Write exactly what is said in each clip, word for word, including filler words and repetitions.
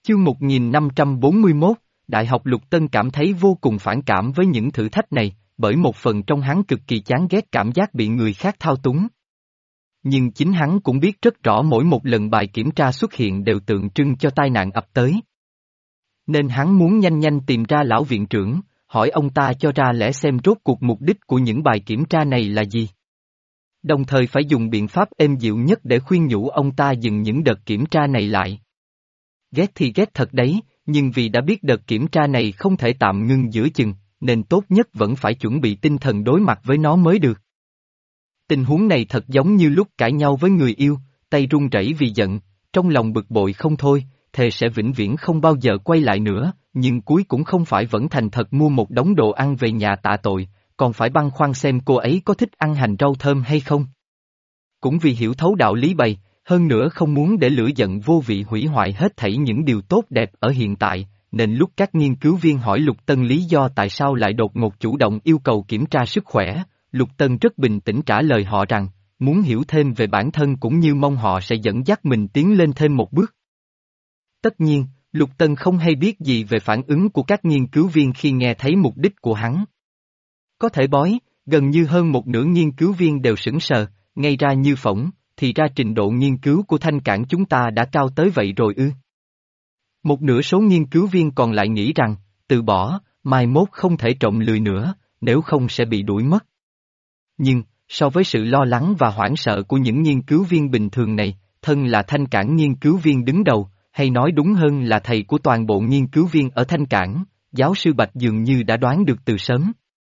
Chương một nghìn năm trăm bốn mươi mốt, Đại học Lục Tân cảm thấy vô cùng phản cảm với những thử thách này, bởi một phần trong hắn cực kỳ chán ghét cảm giác bị người khác thao túng. Nhưng chính hắn cũng biết rất rõ mỗi một lần bài kiểm tra xuất hiện đều tượng trưng cho tai nạn ập tới. Nên hắn muốn nhanh nhanh tìm ra lão viện trưởng, hỏi ông ta cho ra lẽ xem rốt cuộc mục đích của những bài kiểm tra này là gì. Đồng thời phải dùng biện pháp êm dịu nhất để khuyên nhủ ông ta dừng những đợt kiểm tra này lại. Ghét thì ghét thật đấy, nhưng vì đã biết đợt kiểm tra này không thể tạm ngưng giữa chừng, nên tốt nhất vẫn phải chuẩn bị tinh thần đối mặt với nó mới được. Tình huống này thật giống như lúc cãi nhau với người yêu, tay run rẩy vì giận, trong lòng bực bội không thôi, thề sẽ vĩnh viễn không bao giờ quay lại nữa, nhưng cuối cũng không phải vẫn thành thật mua một đống đồ ăn về nhà tạ tội, còn phải băn khoăn xem cô ấy có thích ăn hành rau thơm hay không. Cũng vì hiểu thấu đạo lý bày, hơn nữa không muốn để lửa giận vô vị hủy hoại hết thảy những điều tốt đẹp ở hiện tại, nên lúc các nghiên cứu viên hỏi Lục Tân lý do tại sao lại đột ngột chủ động yêu cầu kiểm tra sức khỏe, Lục Tân rất bình tĩnh trả lời họ rằng, muốn hiểu thêm về bản thân cũng như mong họ sẽ dẫn dắt mình tiến lên thêm một bước. Tất nhiên, Lục Tân không hay biết gì về phản ứng của các nghiên cứu viên khi nghe thấy mục đích của hắn. Có thể bói, gần như hơn một nửa nghiên cứu viên đều sững sờ, ngay ra như phỏng, thì ra trình độ nghiên cứu của Thanh Cảng chúng ta đã cao tới vậy rồi ư. Một nửa số nghiên cứu viên còn lại nghĩ rằng, từ bỏ, mai mốt không thể trộm lười nữa, nếu không sẽ bị đuổi mất. Nhưng, so với sự lo lắng và hoảng sợ của những nghiên cứu viên bình thường này, thân là Thanh Cảng nghiên cứu viên đứng đầu, hay nói đúng hơn là thầy của toàn bộ nghiên cứu viên ở Thanh Cảng, giáo sư Bạch dường như đã đoán được từ sớm.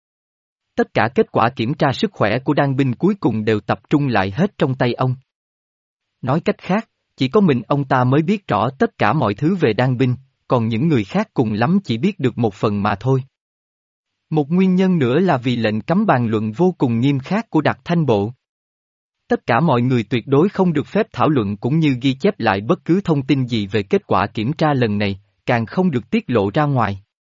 Tất cả kết quả kiểm tra sức khỏe của Đan Binh cuối cùng đều tập trung lại hết trong tay ông. Nói cách khác, chỉ có mình ông ta mới biết rõ tất cả mọi thứ về Đan Binh, còn những người khác cùng lắm chỉ biết được một phần mà thôi. Một nguyên nhân nữa là vì lệnh cấm bàn luận vô cùng nghiêm khắc của Đặc Thanh Bộ. Tất cả mọi người tuyệt đối không được phép thảo luận cũng như ghi chép lại bất cứ thông tin gì về kết quả kiểm tra lần này, càng không được tiết lộ ra ngoài.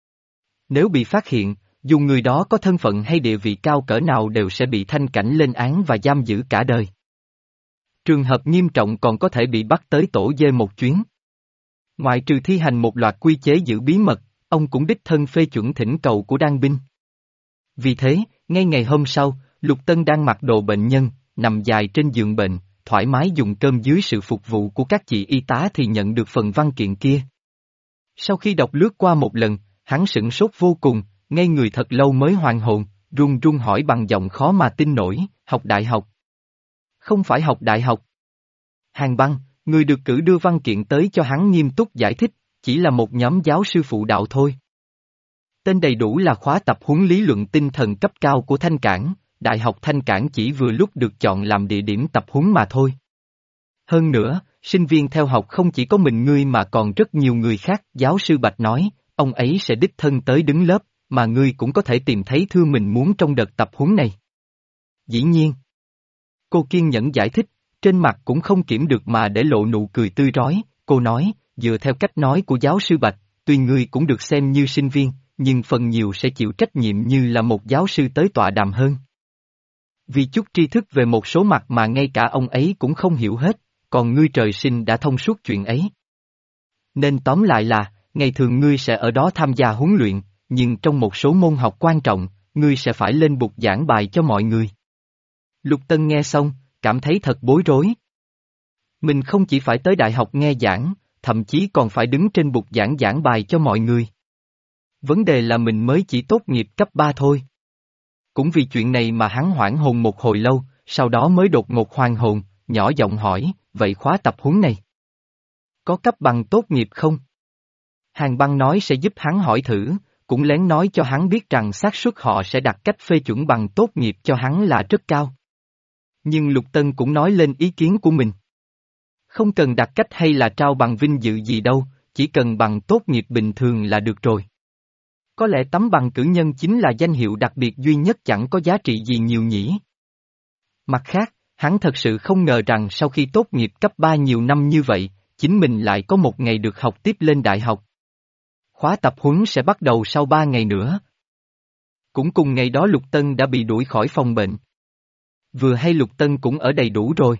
Nếu bị phát hiện, dù người đó có thân phận hay địa vị cao cỡ nào đều sẽ bị Thanh Cảnh lên án và giam giữ cả đời. Trường hợp nghiêm trọng còn có thể bị bắt tới tổ dê một chuyến. Ngoại trừ thi hành một loạt quy chế giữ bí mật, ông cũng đích thân phê chuẩn thỉnh cầu của Đan Binh. Vì thế, ngay ngày hôm sau, Lục Tân đang mặc đồ bệnh nhân, nằm dài trên giường bệnh, thoải mái dùng cơm dưới sự phục vụ của các chị y tá thì nhận được phần văn kiện kia. Sau khi đọc lướt qua một lần, hắn sửng sốt vô cùng, ngây người thật lâu mới hoàn hồn, run run hỏi bằng giọng khó mà tin nổi, học đại học. Không phải học đại học. Hàn Băng, người được cử đưa văn kiện tới cho hắn nghiêm túc giải thích, chỉ là một nhóm giáo sư phụ đạo thôi. Tên đầy đủ là khóa tập huấn lý luận tinh thần cấp cao của Thanh Cảng, Đại học Thanh Cảng chỉ vừa lúc được chọn làm địa điểm tập huấn mà thôi. Hơn nữa, sinh viên theo học không chỉ có mình ngươi mà còn rất nhiều người khác, giáo sư Bạch nói, ông ấy sẽ đích thân tới đứng lớp, mà ngươi cũng có thể tìm thấy thư mình muốn trong đợt tập huấn này. Dĩ nhiên. Cô kiên nhẫn giải thích, trên mặt cũng không kiểm được mà để lộ nụ cười tươi rói, cô nói, dựa theo cách nói của giáo sư Bạch, tuy ngươi cũng được xem như sinh viên, nhưng phần nhiều sẽ chịu trách nhiệm như là một giáo sư tới tọa đàm hơn. Vì chút tri thức về một số mặt mà ngay cả ông ấy cũng không hiểu hết, còn ngươi trời sinh đã thông suốt chuyện ấy. Nên tóm lại là, ngày thường ngươi sẽ ở đó tham gia huấn luyện, nhưng trong một số môn học quan trọng, ngươi sẽ phải lên bục giảng bài cho mọi người. Lục Tân nghe xong, cảm thấy thật bối rối. Mình không chỉ phải tới đại học nghe giảng, thậm chí còn phải đứng trên bục giảng giảng bài cho mọi người. Vấn đề là mình mới chỉ tốt nghiệp cấp ba thôi. Cũng vì chuyện này mà hắn hoảng hồn một hồi lâu, sau đó mới đột ngột hoàn hồn, nhỏ giọng hỏi, vậy khóa tập huấn này có cấp bằng tốt nghiệp không? Hàn Băng nói sẽ giúp hắn hỏi thử, cũng lén nói cho hắn biết rằng xác suất họ sẽ đặt cách phê chuẩn bằng tốt nghiệp cho hắn là rất cao. Nhưng Lục Tân cũng nói lên ý kiến của mình. Không cần đặt cách hay là trao bằng vinh dự gì đâu, chỉ cần bằng tốt nghiệp bình thường là được rồi. Có lẽ tấm bằng cử nhân chính là danh hiệu đặc biệt duy nhất chẳng có giá trị gì nhiều nhỉ. Mặt khác, hắn thật sự không ngờ rằng sau khi tốt nghiệp cấp ba nhiều năm như vậy, chính mình lại có một ngày được học tiếp lên đại học. Khóa tập huấn sẽ bắt đầu sau ba ngày nữa. Cũng cùng ngày đó Lục Tân đã bị đuổi khỏi phòng bệnh. Vừa hay Lục Tân cũng ở đầy đủ rồi.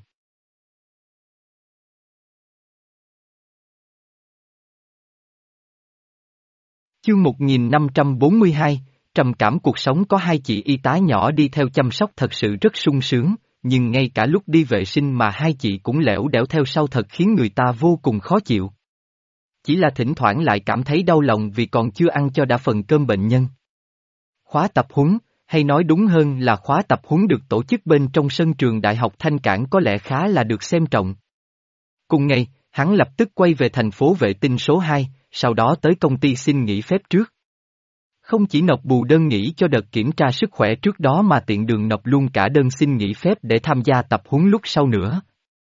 Chương một nghìn năm trăm bốn mươi hai, trầm cảm cuộc sống có hai chị y tá nhỏ đi theo chăm sóc thật sự rất sung sướng, nhưng ngay cả lúc đi vệ sinh mà hai chị cũng lẻo đẻo theo sau thật khiến người ta vô cùng khó chịu. Chỉ là thỉnh thoảng lại cảm thấy đau lòng vì còn chưa ăn cho đã phần cơm bệnh nhân. Khóa tập huấn, hay nói đúng hơn là khóa tập huấn được tổ chức bên trong sân trường Đại học Thanh Cảng có lẽ khá là được xem trọng. Cùng ngày, hắn lập tức quay về thành phố vệ tinh số hai, sau đó tới công ty xin nghỉ phép trước. Không chỉ nộp bù đơn nghỉ cho đợt kiểm tra sức khỏe trước đó mà tiện đường nộp luôn cả đơn xin nghỉ phép để tham gia tập huấn lúc sau nữa.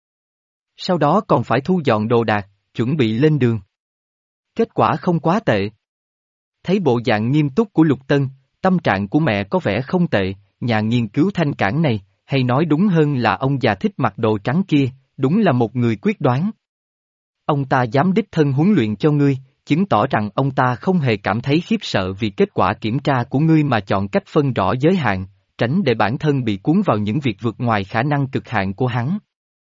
Sau đó còn phải thu dọn đồ đạc, chuẩn bị lên đường. Kết quả không quá tệ. Thấy bộ dạng nghiêm túc của Lục Tân, tâm trạng của mẹ có vẻ không tệ, nhà nghiên cứu Thanh Cảng này, hay nói đúng hơn là ông già thích mặc đồ trắng kia, đúng là một người quyết đoán. Ông ta dám đích thân huấn luyện cho ngươi, chứng tỏ rằng ông ta không hề cảm thấy khiếp sợ vì kết quả kiểm tra của ngươi mà chọn cách phân rõ giới hạn, tránh để bản thân bị cuốn vào những việc vượt ngoài khả năng cực hạn của hắn.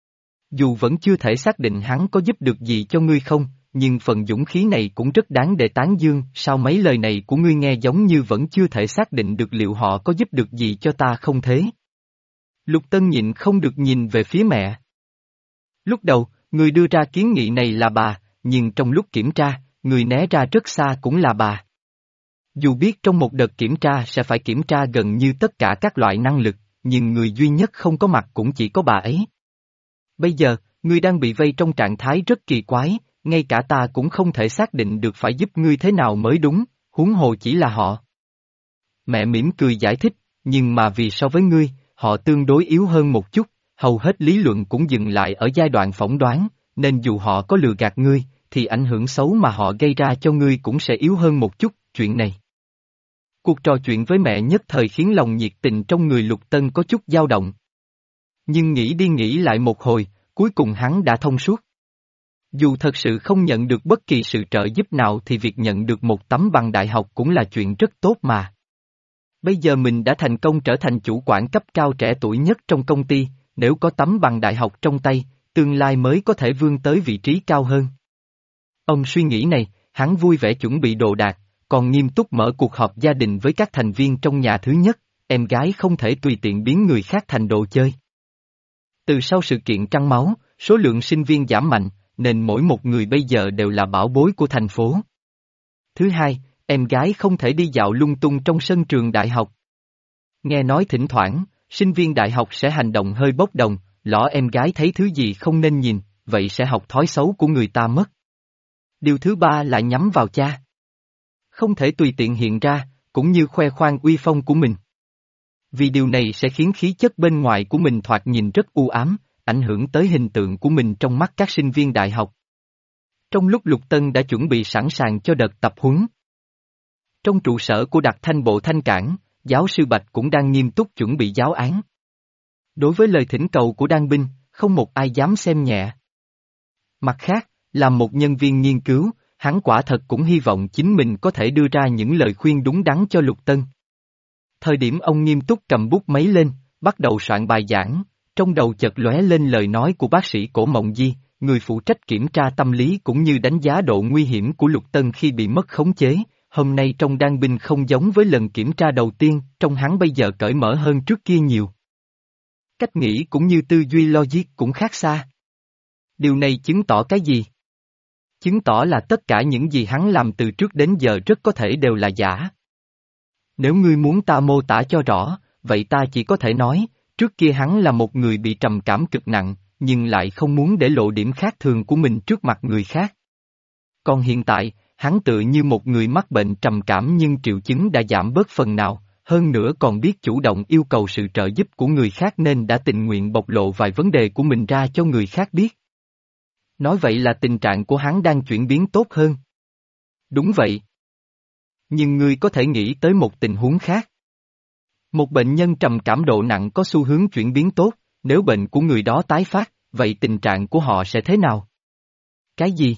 Dù vẫn chưa thể xác định hắn có giúp được gì cho ngươi không, nhưng phần dũng khí này cũng rất đáng để tán dương. Sao mấy lời này của ngươi nghe giống như vẫn chưa thể xác định được liệu họ có giúp được gì cho ta không thế? Lục Tân nhịn không được nhìn về phía mẹ. Lúc đầu, người đưa ra kiến nghị này là bà, nhưng trong lúc kiểm tra, người né ra rất xa cũng là bà. Dù biết trong một đợt kiểm tra sẽ phải kiểm tra gần như tất cả các loại năng lực, nhưng người duy nhất không có mặt cũng chỉ có bà ấy. Bây giờ, ngươi đang bị vây trong trạng thái rất kỳ quái, ngay cả ta cũng không thể xác định được phải giúp ngươi thế nào mới đúng, huống hồ chỉ là họ. Mẹ mỉm cười giải thích, nhưng mà vì so với ngươi, họ tương đối yếu hơn một chút, hầu hết lý luận cũng dừng lại ở giai đoạn phỏng đoán, nên dù họ có lừa gạt ngươi, thì ảnh hưởng xấu mà họ gây ra cho ngươi cũng sẽ yếu hơn một chút. Chuyện này. Cuộc trò chuyện với mẹ nhất thời khiến lòng nhiệt tình trong người Lục Tân có chút dao động. Nhưng nghĩ đi nghĩ lại một hồi, cuối cùng hắn đã thông suốt. Dù thật sự không nhận được bất kỳ sự trợ giúp nào thì việc nhận được một tấm bằng đại học cũng là chuyện rất tốt mà. Bây giờ mình đã thành công trở thành chủ quản cấp cao trẻ tuổi nhất trong công ty, nếu có tấm bằng đại học trong tay, tương lai mới có thể vươn tới vị trí cao hơn. Ông suy nghĩ này, hắn vui vẻ chuẩn bị đồ đạc, còn nghiêm túc mở cuộc họp gia đình với các thành viên trong nhà. Thứ nhất, em gái không thể tùy tiện biến người khác thành đồ chơi. Từ sau sự kiện Trăng Máu, số lượng sinh viên giảm mạnh, nên mỗi một người bây giờ đều là bảo bối của thành phố. Thứ hai, em gái không thể đi dạo lung tung trong sân trường đại học. Nghe nói thỉnh thoảng, sinh viên đại học sẽ hành động hơi bốc đồng, lỡ em gái thấy thứ gì không nên nhìn, vậy sẽ học thói xấu của người ta mất. Điều thứ ba là nhắm vào cha. Không thể tùy tiện hiện ra, cũng như khoe khoang uy phong của mình. Vì điều này sẽ khiến khí chất bên ngoài của mình thoạt nhìn rất u ám, ảnh hưởng tới hình tượng của mình trong mắt các sinh viên đại học. Trong lúc Lục Tân đã chuẩn bị sẵn sàng cho đợt tập huấn. Trong trụ sở của Đặc Thanh Bộ Thanh Cảng, giáo sư Bạch cũng đang nghiêm túc chuẩn bị giáo án. Đối với lời thỉnh cầu của Đan Binh, không một ai dám xem nhẹ. Mặt khác, làm một nhân viên nghiên cứu, hắn quả thật cũng hy vọng chính mình có thể đưa ra những lời khuyên đúng đắn cho Lục Tân. Thời điểm ông nghiêm túc cầm bút máy lên, bắt đầu soạn bài giảng, trong đầu chợt lóe lên lời nói của bác sĩ Cổ Mộng Di, người phụ trách kiểm tra tâm lý cũng như đánh giá độ nguy hiểm của Lục Tân khi bị mất khống chế. Hôm nay trong Đan Binh không giống với lần kiểm tra đầu tiên, trong hắn bây giờ cởi mở hơn trước kia nhiều. Cách nghĩ cũng như tư duy logic cũng khác xa. Điều này chứng tỏ cái gì? Chứng tỏ là tất cả những gì hắn làm từ trước đến giờ rất có thể đều là giả. Nếu ngươi muốn ta mô tả cho rõ, vậy ta chỉ có thể nói, trước kia hắn là một người bị trầm cảm cực nặng, nhưng lại không muốn để lộ điểm khác thường của mình trước mặt người khác. Còn hiện tại, hắn tựa như một người mắc bệnh trầm cảm nhưng triệu chứng đã giảm bớt phần nào, hơn nữa còn biết chủ động yêu cầu sự trợ giúp của người khác nên đã tình nguyện bộc lộ vài vấn đề của mình ra cho người khác biết. Nói vậy là tình trạng của hắn đang chuyển biến tốt hơn. Đúng vậy. Nhưng ngươi có thể nghĩ tới một tình huống khác. Một bệnh nhân trầm cảm độ nặng có xu hướng chuyển biến tốt, nếu bệnh của người đó tái phát, vậy tình trạng của họ sẽ thế nào? Cái gì?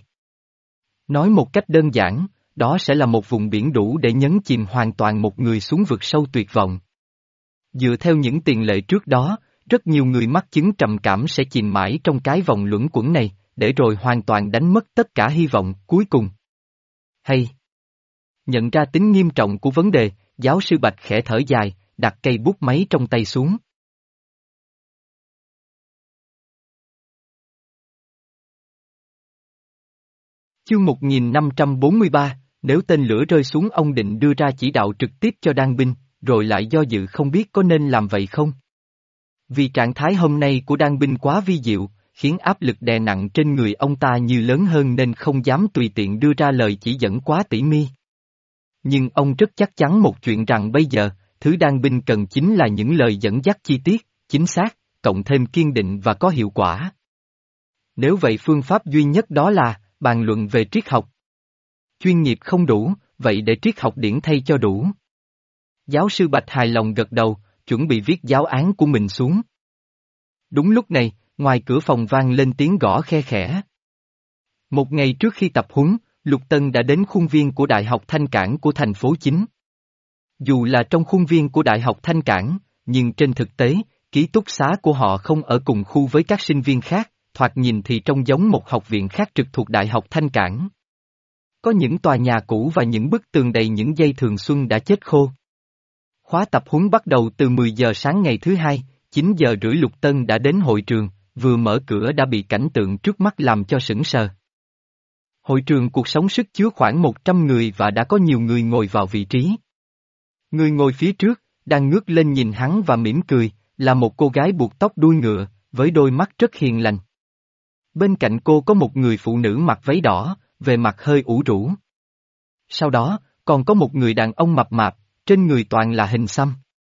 Nói một cách đơn giản, đó sẽ là một vùng biển đủ để nhấn chìm hoàn toàn một người xuống vực sâu tuyệt vọng. Dựa theo những tiền lệ trước đó, rất nhiều người mắc chứng trầm cảm sẽ chìm mãi trong cái vòng luẩn quẩn này, để rồi hoàn toàn đánh mất tất cả hy vọng cuối cùng. Hay! Nhận ra tính nghiêm trọng của vấn đề, giáo sư Bạch khẽ thở dài, đặt cây bút máy trong tay xuống. Chương một nghìn năm trăm bốn mươi ba, nếu tên lửa rơi xuống ông định đưa ra chỉ đạo trực tiếp cho đan binh, rồi lại do dự không biết có nên làm vậy không? Vì trạng thái hôm nay của đan binh quá vi diệu, khiến áp lực đè nặng trên người ông ta như lớn hơn nên không dám tùy tiện đưa ra lời chỉ dẫn quá tỉ mi. Nhưng ông rất chắc chắn một chuyện rằng bây giờ, thứ đan binh cần chính là những lời dẫn dắt chi tiết, chính xác, cộng thêm kiên định và có hiệu quả. Nếu vậy phương pháp duy nhất đó là bàn luận về triết học. Chuyên nghiệp không đủ, vậy để triết học điển thay cho đủ. Giáo sư Bạch hài lòng gật đầu, chuẩn bị viết giáo án của mình xuống. Đúng lúc này, ngoài cửa phòng vang lên tiếng gõ khe khẽ. Một ngày trước khi tập huấn, Lục Tân đã đến khuôn viên của Đại học Thanh Cảng của thành phố chính. Dù là trong khuôn viên của Đại học Thanh Cảng, nhưng trên thực tế, ký túc xá của họ không ở cùng khu với các sinh viên khác, thoạt nhìn thì trông giống một học viện khác trực thuộc Đại học Thanh Cảng. Có những tòa nhà cũ và những bức tường đầy những dây thường xuân đã chết khô. Khóa tập huấn bắt đầu từ mười giờ sáng ngày thứ hai, chín giờ rưỡi Lục Tân đã đến hội trường, vừa mở cửa đã bị cảnh tượng trước mắt làm cho sững sờ. Hội trường cuộc sống sức chứa khoảng một trăm người và đã có nhiều người ngồi vào vị trí. Người ngồi phía trước, đang ngước lên nhìn hắn và mỉm cười, là một cô gái buộc tóc đuôi ngựa, với đôi mắt rất hiền lành. Bên cạnh cô có một người phụ nữ mặc váy đỏ, về mặt hơi ủ rũ. Sau đó, còn có một người đàn ông mập mạp, trên người toàn là hình xăm.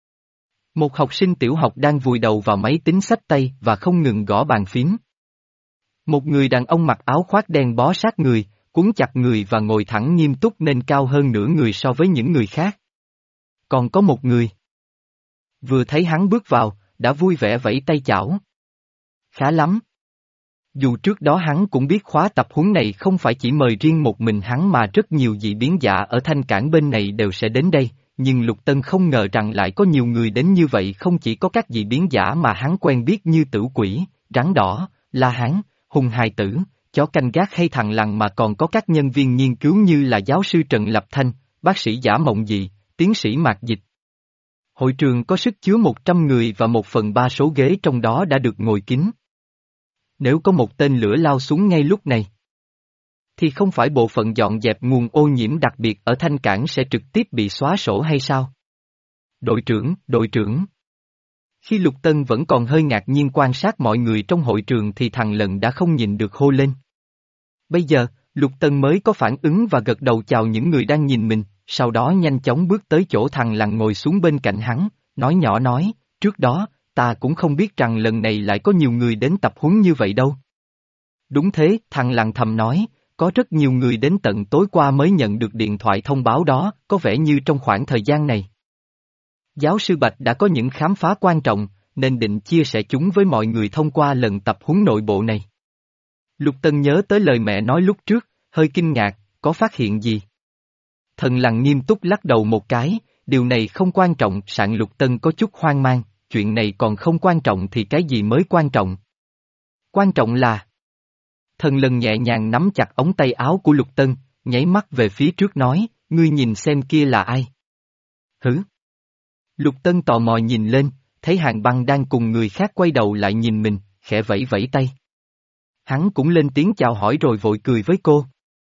Một học sinh tiểu học đang vùi đầu vào máy tính xách tay và không ngừng gõ bàn phím. Một người đàn ông mặc áo khoác đen bó sát người, quấn chặt người và ngồi thẳng nghiêm túc nên cao hơn nửa người so với những người khác. Còn có một người. Vừa thấy hắn bước vào, đã vui vẻ vẫy tay chào. Khá lắm. Dù trước đó hắn cũng biết khóa tập huấn này không phải chỉ mời riêng một mình hắn mà rất nhiều dị biến giả ở Thanh Cảng bên này đều sẽ đến đây, nhưng Lục Tân không ngờ rằng lại có nhiều người đến như vậy, không chỉ có các dị biến giả mà hắn quen biết như Tử Quỷ, Rắn Đỏ, La Hán, Hùng Hài Tử, Chó Canh Gác hay Thằng Lằn, mà còn có các nhân viên nghiên cứu như là giáo sư Trần Lập Thanh, bác sĩ Giả Mộng Dị, tiến sĩ Mạc Dịch. Hội trường có sức chứa một trăm người và một phần ba số ghế trong đó đã được ngồi kín. Nếu có một tên lửa lao xuống ngay lúc này, thì không phải bộ phận dọn dẹp nguồn ô nhiễm đặc biệt ở Thanh Cảng sẽ trực tiếp bị xóa sổ hay sao? Đội trưởng, đội trưởng. Khi Lục Tân vẫn còn hơi ngạc nhiên quan sát mọi người trong hội trường thì thằng Lận đã không nhịn được hô lên. Bây giờ, Lục Tân mới có phản ứng và gật đầu chào những người đang nhìn mình, sau đó nhanh chóng bước tới chỗ thằng Lận ngồi xuống bên cạnh hắn, nói nhỏ nói, trước đó, ta cũng không biết rằng lần này lại có nhiều người đến tập huấn như vậy đâu. Đúng thế, thằng Lận thầm nói, có rất nhiều người đến tận tối qua mới nhận được điện thoại thông báo đó, có vẻ như trong khoảng thời gian này. Giáo sư Bạch đã có những khám phá quan trọng, nên định chia sẻ chúng với mọi người thông qua lần tập huấn nội bộ này. Lục Tân nhớ tới lời mẹ nói lúc trước, hơi kinh ngạc, có phát hiện gì? Thần Lằn nghiêm túc lắc đầu một cái, điều này không quan trọng. Sạn Lục Tân có chút hoang mang, chuyện này còn không quan trọng thì cái gì mới quan trọng? Quan trọng là... Thần Lân nhẹ nhàng nắm chặt ống tay áo của Lục Tân, nháy mắt về phía trước nói, ngươi nhìn xem kia là ai? Hử? Lục Tân tò mò nhìn lên, thấy Hàn Băng đang cùng người khác quay đầu lại nhìn mình, khẽ vẫy vẫy tay. Hắn cũng lên tiếng chào hỏi rồi vội cười với cô.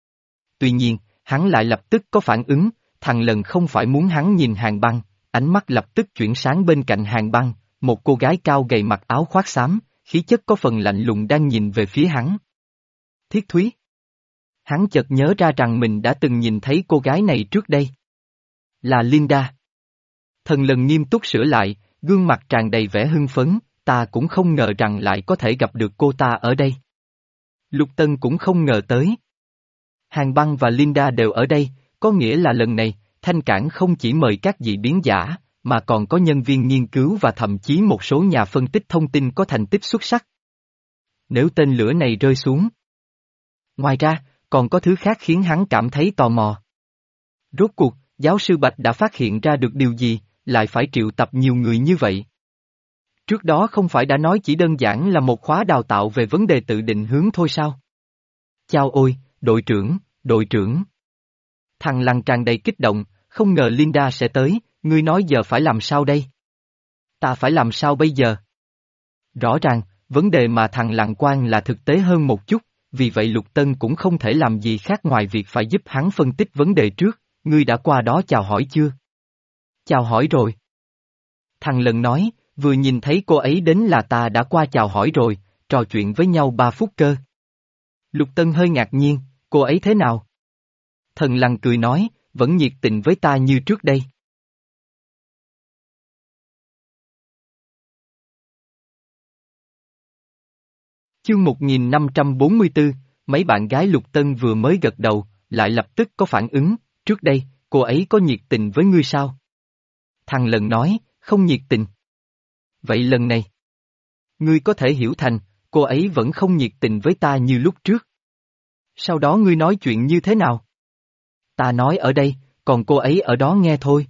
Tuy nhiên, hắn lại lập tức có phản ứng, thằng Lần không phải muốn hắn nhìn Hàn Băng, ánh mắt lập tức chuyển sáng bên cạnh Hàn Băng, một cô gái cao gầy mặc áo khoác xám, khí chất có phần lạnh lùng đang nhìn về phía hắn. Thiết Thúy. Hắn chợt nhớ ra rằng mình đã từng nhìn thấy cô gái này trước đây. Là Linda. Thần Lần nghiêm túc sửa lại, gương mặt tràn đầy vẻ hưng phấn, ta cũng không ngờ rằng lại có thể gặp được cô ta ở đây. Lục Tân cũng không ngờ tới. Hàn Băng và Linda đều ở đây, có nghĩa là lần này, Thanh Cảng không chỉ mời các dị biến giả, mà còn có nhân viên nghiên cứu và thậm chí một số nhà phân tích thông tin có thành tích xuất sắc. Nếu tên lửa này rơi xuống. Ngoài ra, còn có thứ khác khiến hắn cảm thấy tò mò. Rốt cuộc, giáo sư Bạch đã phát hiện ra được điều gì, lại phải triệu tập nhiều người như vậy? Trước đó không phải đã nói chỉ đơn giản là một khóa đào tạo về vấn đề tự định hướng thôi sao? Chao ôi, đội trưởng, đội trưởng. Thằng Lăng tràn đầy kích động, không ngờ Linda sẽ tới, ngươi nói giờ phải làm sao đây? Ta phải làm sao bây giờ? Rõ ràng, vấn đề mà thằng Lăng quan là thực tế hơn một chút, vì vậy Lục Tân cũng không thể làm gì khác ngoài việc phải giúp hắn phân tích vấn đề trước, ngươi đã qua đó chào hỏi chưa? Chào hỏi rồi. Thằng Lần nói, vừa nhìn thấy cô ấy đến là ta đã qua chào hỏi rồi, trò chuyện với nhau ba phút cơ. Lục Tân hơi ngạc nhiên, cô ấy thế nào? Thần Lăng cười nói, vẫn nhiệt tình với ta như trước đây. Chương một nghìn năm trăm bốn mươi tư, mấy bạn gái Lục Tân vừa mới gật đầu, lại lập tức có phản ứng, trước đây, cô ấy có nhiệt tình với ngươi sao? Thằng Lần nói, không nhiệt tình. Vậy lần này, ngươi có thể hiểu thành, cô ấy vẫn không nhiệt tình với ta như lúc trước. Sau đó ngươi nói chuyện như thế nào? Ta nói ở đây, còn cô ấy ở đó nghe thôi.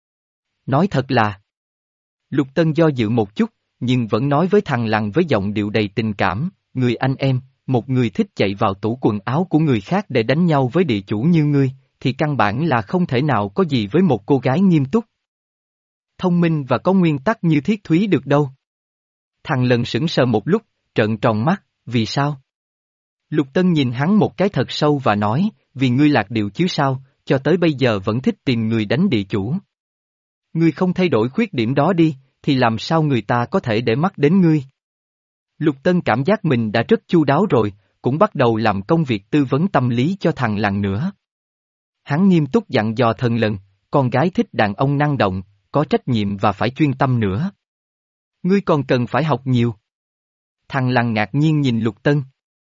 Nói thật là. Lục Tân do dự một chút, nhưng vẫn nói với thằng Lăng với giọng điệu đầy tình cảm, người anh em, một người thích chạy vào tủ quần áo của người khác để đánh nhau với địa chủ như ngươi, thì căn bản là không thể nào có gì với một cô gái nghiêm túc, thông minh và có nguyên tắc như Thiết Thúy được đâu. Thằng Lần sững sờ một lúc, trợn tròn mắt, vì sao? Lục Tân nhìn hắn một cái thật sâu và nói, vì ngươi lạc điệu chứ sao, cho tới bây giờ vẫn thích tìm người đánh địa chủ. Ngươi không thay đổi khuyết điểm đó đi, thì làm sao người ta có thể để mắt đến ngươi? Lục Tân cảm giác mình đã rất chu đáo rồi, cũng bắt đầu làm công việc tư vấn tâm lý cho thằng Lăng nữa. Hắn nghiêm túc dặn dò Thần Lần, con gái thích đàn ông năng động, có trách nhiệm và phải chuyên tâm nữa. Ngươi còn cần phải học nhiều. Thằng Lăng ngạc nhiên nhìn Lục Tân.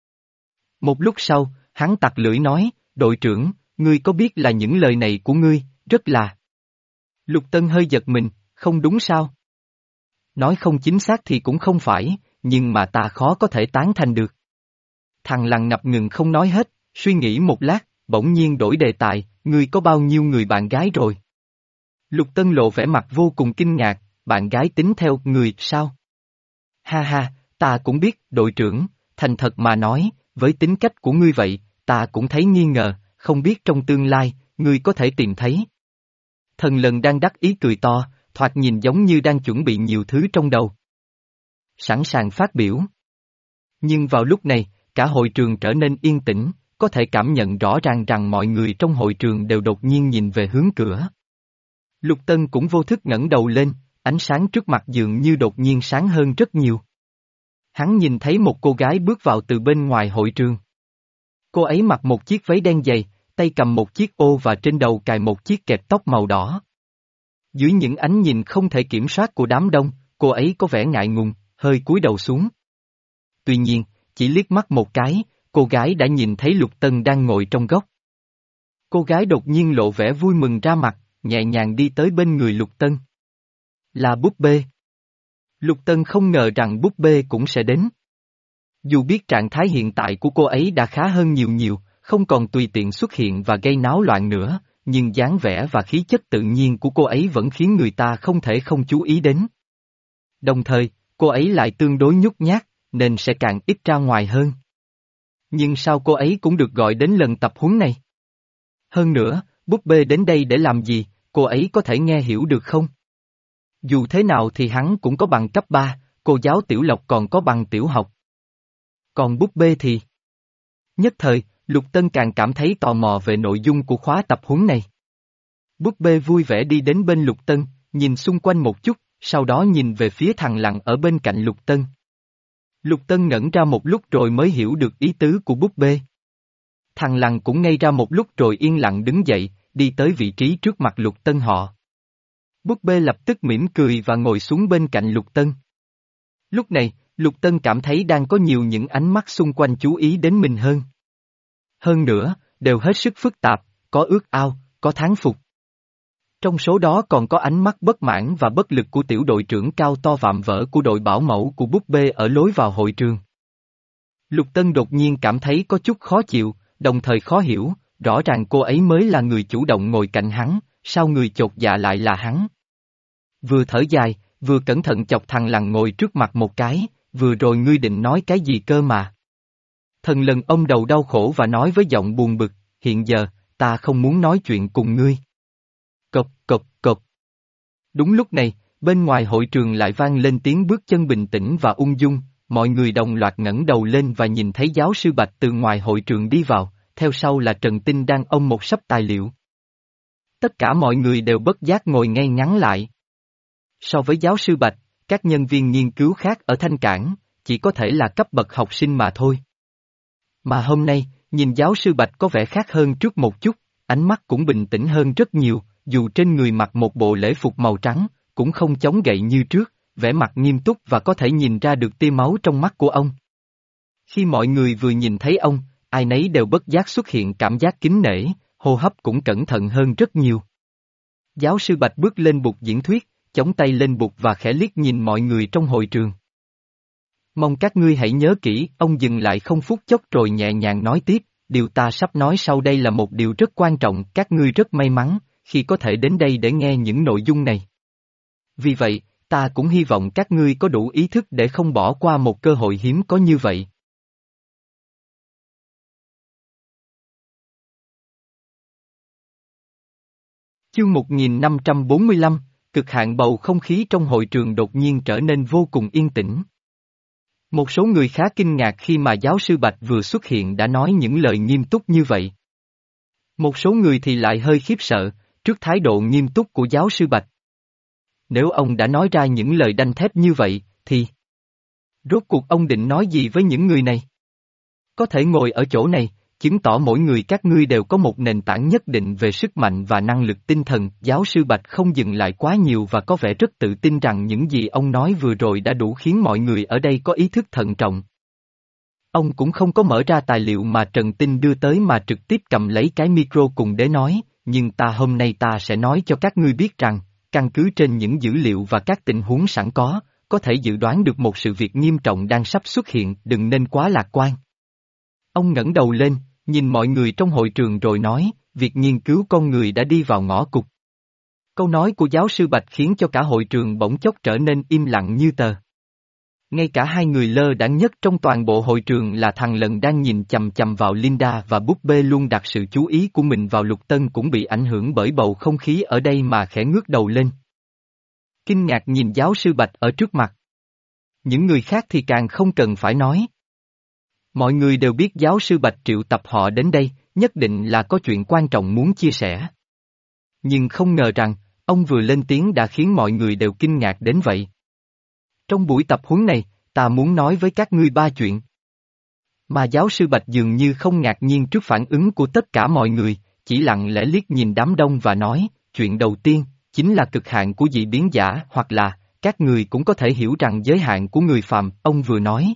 Một lúc sau, hắn tặc lưỡi nói, đội trưởng, ngươi có biết là những lời này của ngươi, rất là... Lục Tân hơi giật mình, không đúng sao? Nói không chính xác thì cũng không phải, nhưng mà ta khó có thể tán thành được. Thằng Lăng ngập ngừng không nói hết, suy nghĩ một lát, bỗng nhiên đổi đề tài, ngươi có bao nhiêu người bạn gái rồi? Lục Tân lộ vẻ mặt vô cùng kinh ngạc, bạn gái tính theo người sao? Ha ha, ta cũng biết, đội trưởng, thành thật mà nói, với tính cách của ngươi vậy, ta cũng thấy nghi ngờ, không biết trong tương lai, ngươi có thể tìm thấy. Thần Lần đang đắc ý cười to, thoạt nhìn giống như đang chuẩn bị nhiều thứ trong đầu. Sẵn sàng phát biểu. Nhưng vào lúc này, cả hội trường trở nên yên tĩnh, có thể cảm nhận rõ ràng rằng mọi người trong hội trường đều đột nhiên nhìn về hướng cửa. Lục Tân cũng vô thức ngẩng đầu lên, ánh sáng trước mặt dường như đột nhiên sáng hơn rất nhiều. Hắn nhìn thấy một cô gái bước vào từ bên ngoài hội trường. Cô ấy mặc một chiếc váy đen dày, tay cầm một chiếc ô và trên đầu cài một chiếc kẹp tóc màu đỏ. Dưới những ánh nhìn không thể kiểm soát của đám đông, cô ấy có vẻ ngại ngùng, hơi cúi đầu xuống. Tuy nhiên, chỉ liếc mắt một cái, cô gái đã nhìn thấy Lục Tân đang ngồi trong góc. Cô gái đột nhiên lộ vẻ vui mừng ra mặt, nhẹ nhàng đi tới bên người Lục Tân. Là búp bê. Lục Tân không ngờ rằng búp bê cũng sẽ đến. Dù biết trạng thái hiện tại của cô ấy đã khá hơn nhiều nhiều, không còn tùy tiện xuất hiện và gây náo loạn nữa, nhưng dáng vẻ và khí chất tự nhiên của cô ấy vẫn khiến người ta không thể không chú ý đến. Đồng thời, cô ấy lại tương đối nhút nhát, nên sẽ càng ít ra ngoài hơn. Nhưng sao cô ấy cũng được gọi đến lần tập huấn này? Hơn nữa, búp bê đến đây để làm gì, cô ấy có thể nghe hiểu được không? Dù thế nào thì hắn cũng có bằng cấp ba, cô giáo Tiểu Lộc còn có bằng tiểu học. Còn búp bê thì... Nhất thời, Lục Tân càng cảm thấy tò mò về nội dung của khóa tập huấn này. Búp bê vui vẻ đi đến bên Lục Tân, nhìn xung quanh một chút, sau đó nhìn về phía thằng Lăng ở bên cạnh Lục Tân. Lục Tân ngẩn ra một lúc rồi mới hiểu được ý tứ của búp bê. Thằng Lăng cũng ngây ra một lúc rồi yên lặng đứng dậy, đi tới vị trí trước mặt Lục Tân họ. Búp bê lập tức mỉm cười và ngồi xuống bên cạnh Lục Tân. Lúc này, Lục Tân cảm thấy đang có nhiều những ánh mắt xung quanh chú ý đến mình hơn. Hơn nữa, đều hết sức phức tạp, có ước ao, có thán phục. Trong số đó còn có ánh mắt bất mãn và bất lực của tiểu đội trưởng cao to vạm vỡ của đội bảo mẫu của búp bê ở lối vào hội trường. Lục Tân đột nhiên cảm thấy có chút khó chịu, đồng thời khó hiểu, rõ ràng cô ấy mới là người chủ động ngồi cạnh hắn, sao người chột dạ lại là hắn. Vừa thở dài, vừa cẩn thận chọc thằng Lăng ngồi trước mặt một cái, vừa rồi ngươi định nói cái gì cơ mà. Thần Lần ông đầu đau khổ và nói với giọng buồn bực, hiện giờ, ta không muốn nói chuyện cùng ngươi. Cộc cộc cộc. Đúng lúc này, bên ngoài hội trường lại vang lên tiếng bước chân bình tĩnh và ung dung, mọi người đồng loạt ngẩng đầu lên và nhìn thấy giáo sư Bạch từ ngoài hội trường đi vào, theo sau là Trần Tinh đang ôm một sấp tài liệu. Tất cả mọi người đều bất giác ngồi ngay ngắn lại. So với giáo sư Bạch, các nhân viên nghiên cứu khác ở Thanh Cảng, chỉ có thể là cấp bậc học sinh mà thôi. Mà hôm nay, nhìn giáo sư Bạch có vẻ khác hơn trước một chút, ánh mắt cũng bình tĩnh hơn rất nhiều, dù trên người mặc một bộ lễ phục màu trắng, cũng không chống gậy như trước, vẻ mặt nghiêm túc và có thể nhìn ra được tia máu trong mắt của ông. Khi mọi người vừa nhìn thấy ông, ai nấy đều bất giác xuất hiện cảm giác kính nể, hô hấp cũng cẩn thận hơn rất nhiều. Giáo sư Bạch bước lên bục diễn thuyết, chống tay lên bục và khẽ liếc nhìn mọi người trong hội trường. Mong các ngươi hãy nhớ kỹ, ông dừng lại không phút chốc rồi nhẹ nhàng nói tiếp, điều ta sắp nói sau đây là một điều rất quan trọng, các ngươi rất may mắn, khi có thể đến đây để nghe những nội dung này. Vì vậy, ta cũng hy vọng các ngươi có đủ ý thức để không bỏ qua một cơ hội hiếm có như vậy. Chương một nghìn năm trăm bốn mươi lăm, cực hạn bầu không khí trong hội trường đột nhiên trở nên vô cùng yên tĩnh. Một số người khá kinh ngạc khi mà giáo sư Bạch vừa xuất hiện đã nói những lời nghiêm túc như vậy. Một số người thì lại hơi khiếp sợ, trước thái độ nghiêm túc của giáo sư Bạch. Nếu ông đã nói ra những lời đanh thép như vậy, thì... Rốt cuộc ông định nói gì với những người này? Có thể ngồi ở chỗ này, chứng tỏ mỗi người các ngươi đều có một nền tảng nhất định về sức mạnh và năng lực tinh thần. Giáo sư Bạch không dừng lại quá nhiều và có vẻ rất tự tin rằng những gì ông nói vừa rồi đã đủ khiến mọi người ở đây có ý thức thận trọng. Ông cũng không có mở ra tài liệu mà Trần Tinh đưa tới mà trực tiếp cầm lấy cái micro cùng để nói, nhưng ta hôm nay ta sẽ nói cho các ngươi biết rằng, căn cứ trên những dữ liệu và các tình huống sẵn có, có thể dự đoán được một sự việc nghiêm trọng đang sắp xuất hiện, đừng nên quá lạc quan. Ông ngẩng đầu lên, nhìn mọi người trong hội trường rồi nói, việc nghiên cứu con người đã đi vào ngõ cụt. Câu nói của giáo sư Bạch khiến cho cả hội trường bỗng chốc trở nên im lặng như tờ. Ngay cả hai người lơ đãng nhất trong toàn bộ hội trường là thằng Lần đang nhìn chằm chằm vào Linda và búp bê luôn đặt sự chú ý của mình vào Lục Tân cũng bị ảnh hưởng bởi bầu không khí ở đây mà khẽ ngước đầu lên. Kinh ngạc nhìn giáo sư Bạch ở trước mặt. Những người khác thì càng không cần phải nói. Mọi người đều biết giáo sư Bạch triệu tập họ đến đây, nhất định là có chuyện quan trọng muốn chia sẻ. Nhưng không ngờ rằng, ông vừa lên tiếng đã khiến mọi người đều kinh ngạc đến vậy. Trong buổi tập huấn này, ta muốn nói với các ngươi ba chuyện. Mà giáo sư Bạch dường như không ngạc nhiên trước phản ứng của tất cả mọi người, chỉ lặng lẽ liếc nhìn đám đông và nói, chuyện đầu tiên, chính là cực hạn của dị biến giả hoặc là, các người cũng có thể hiểu rằng giới hạn của người phàm, ông vừa nói.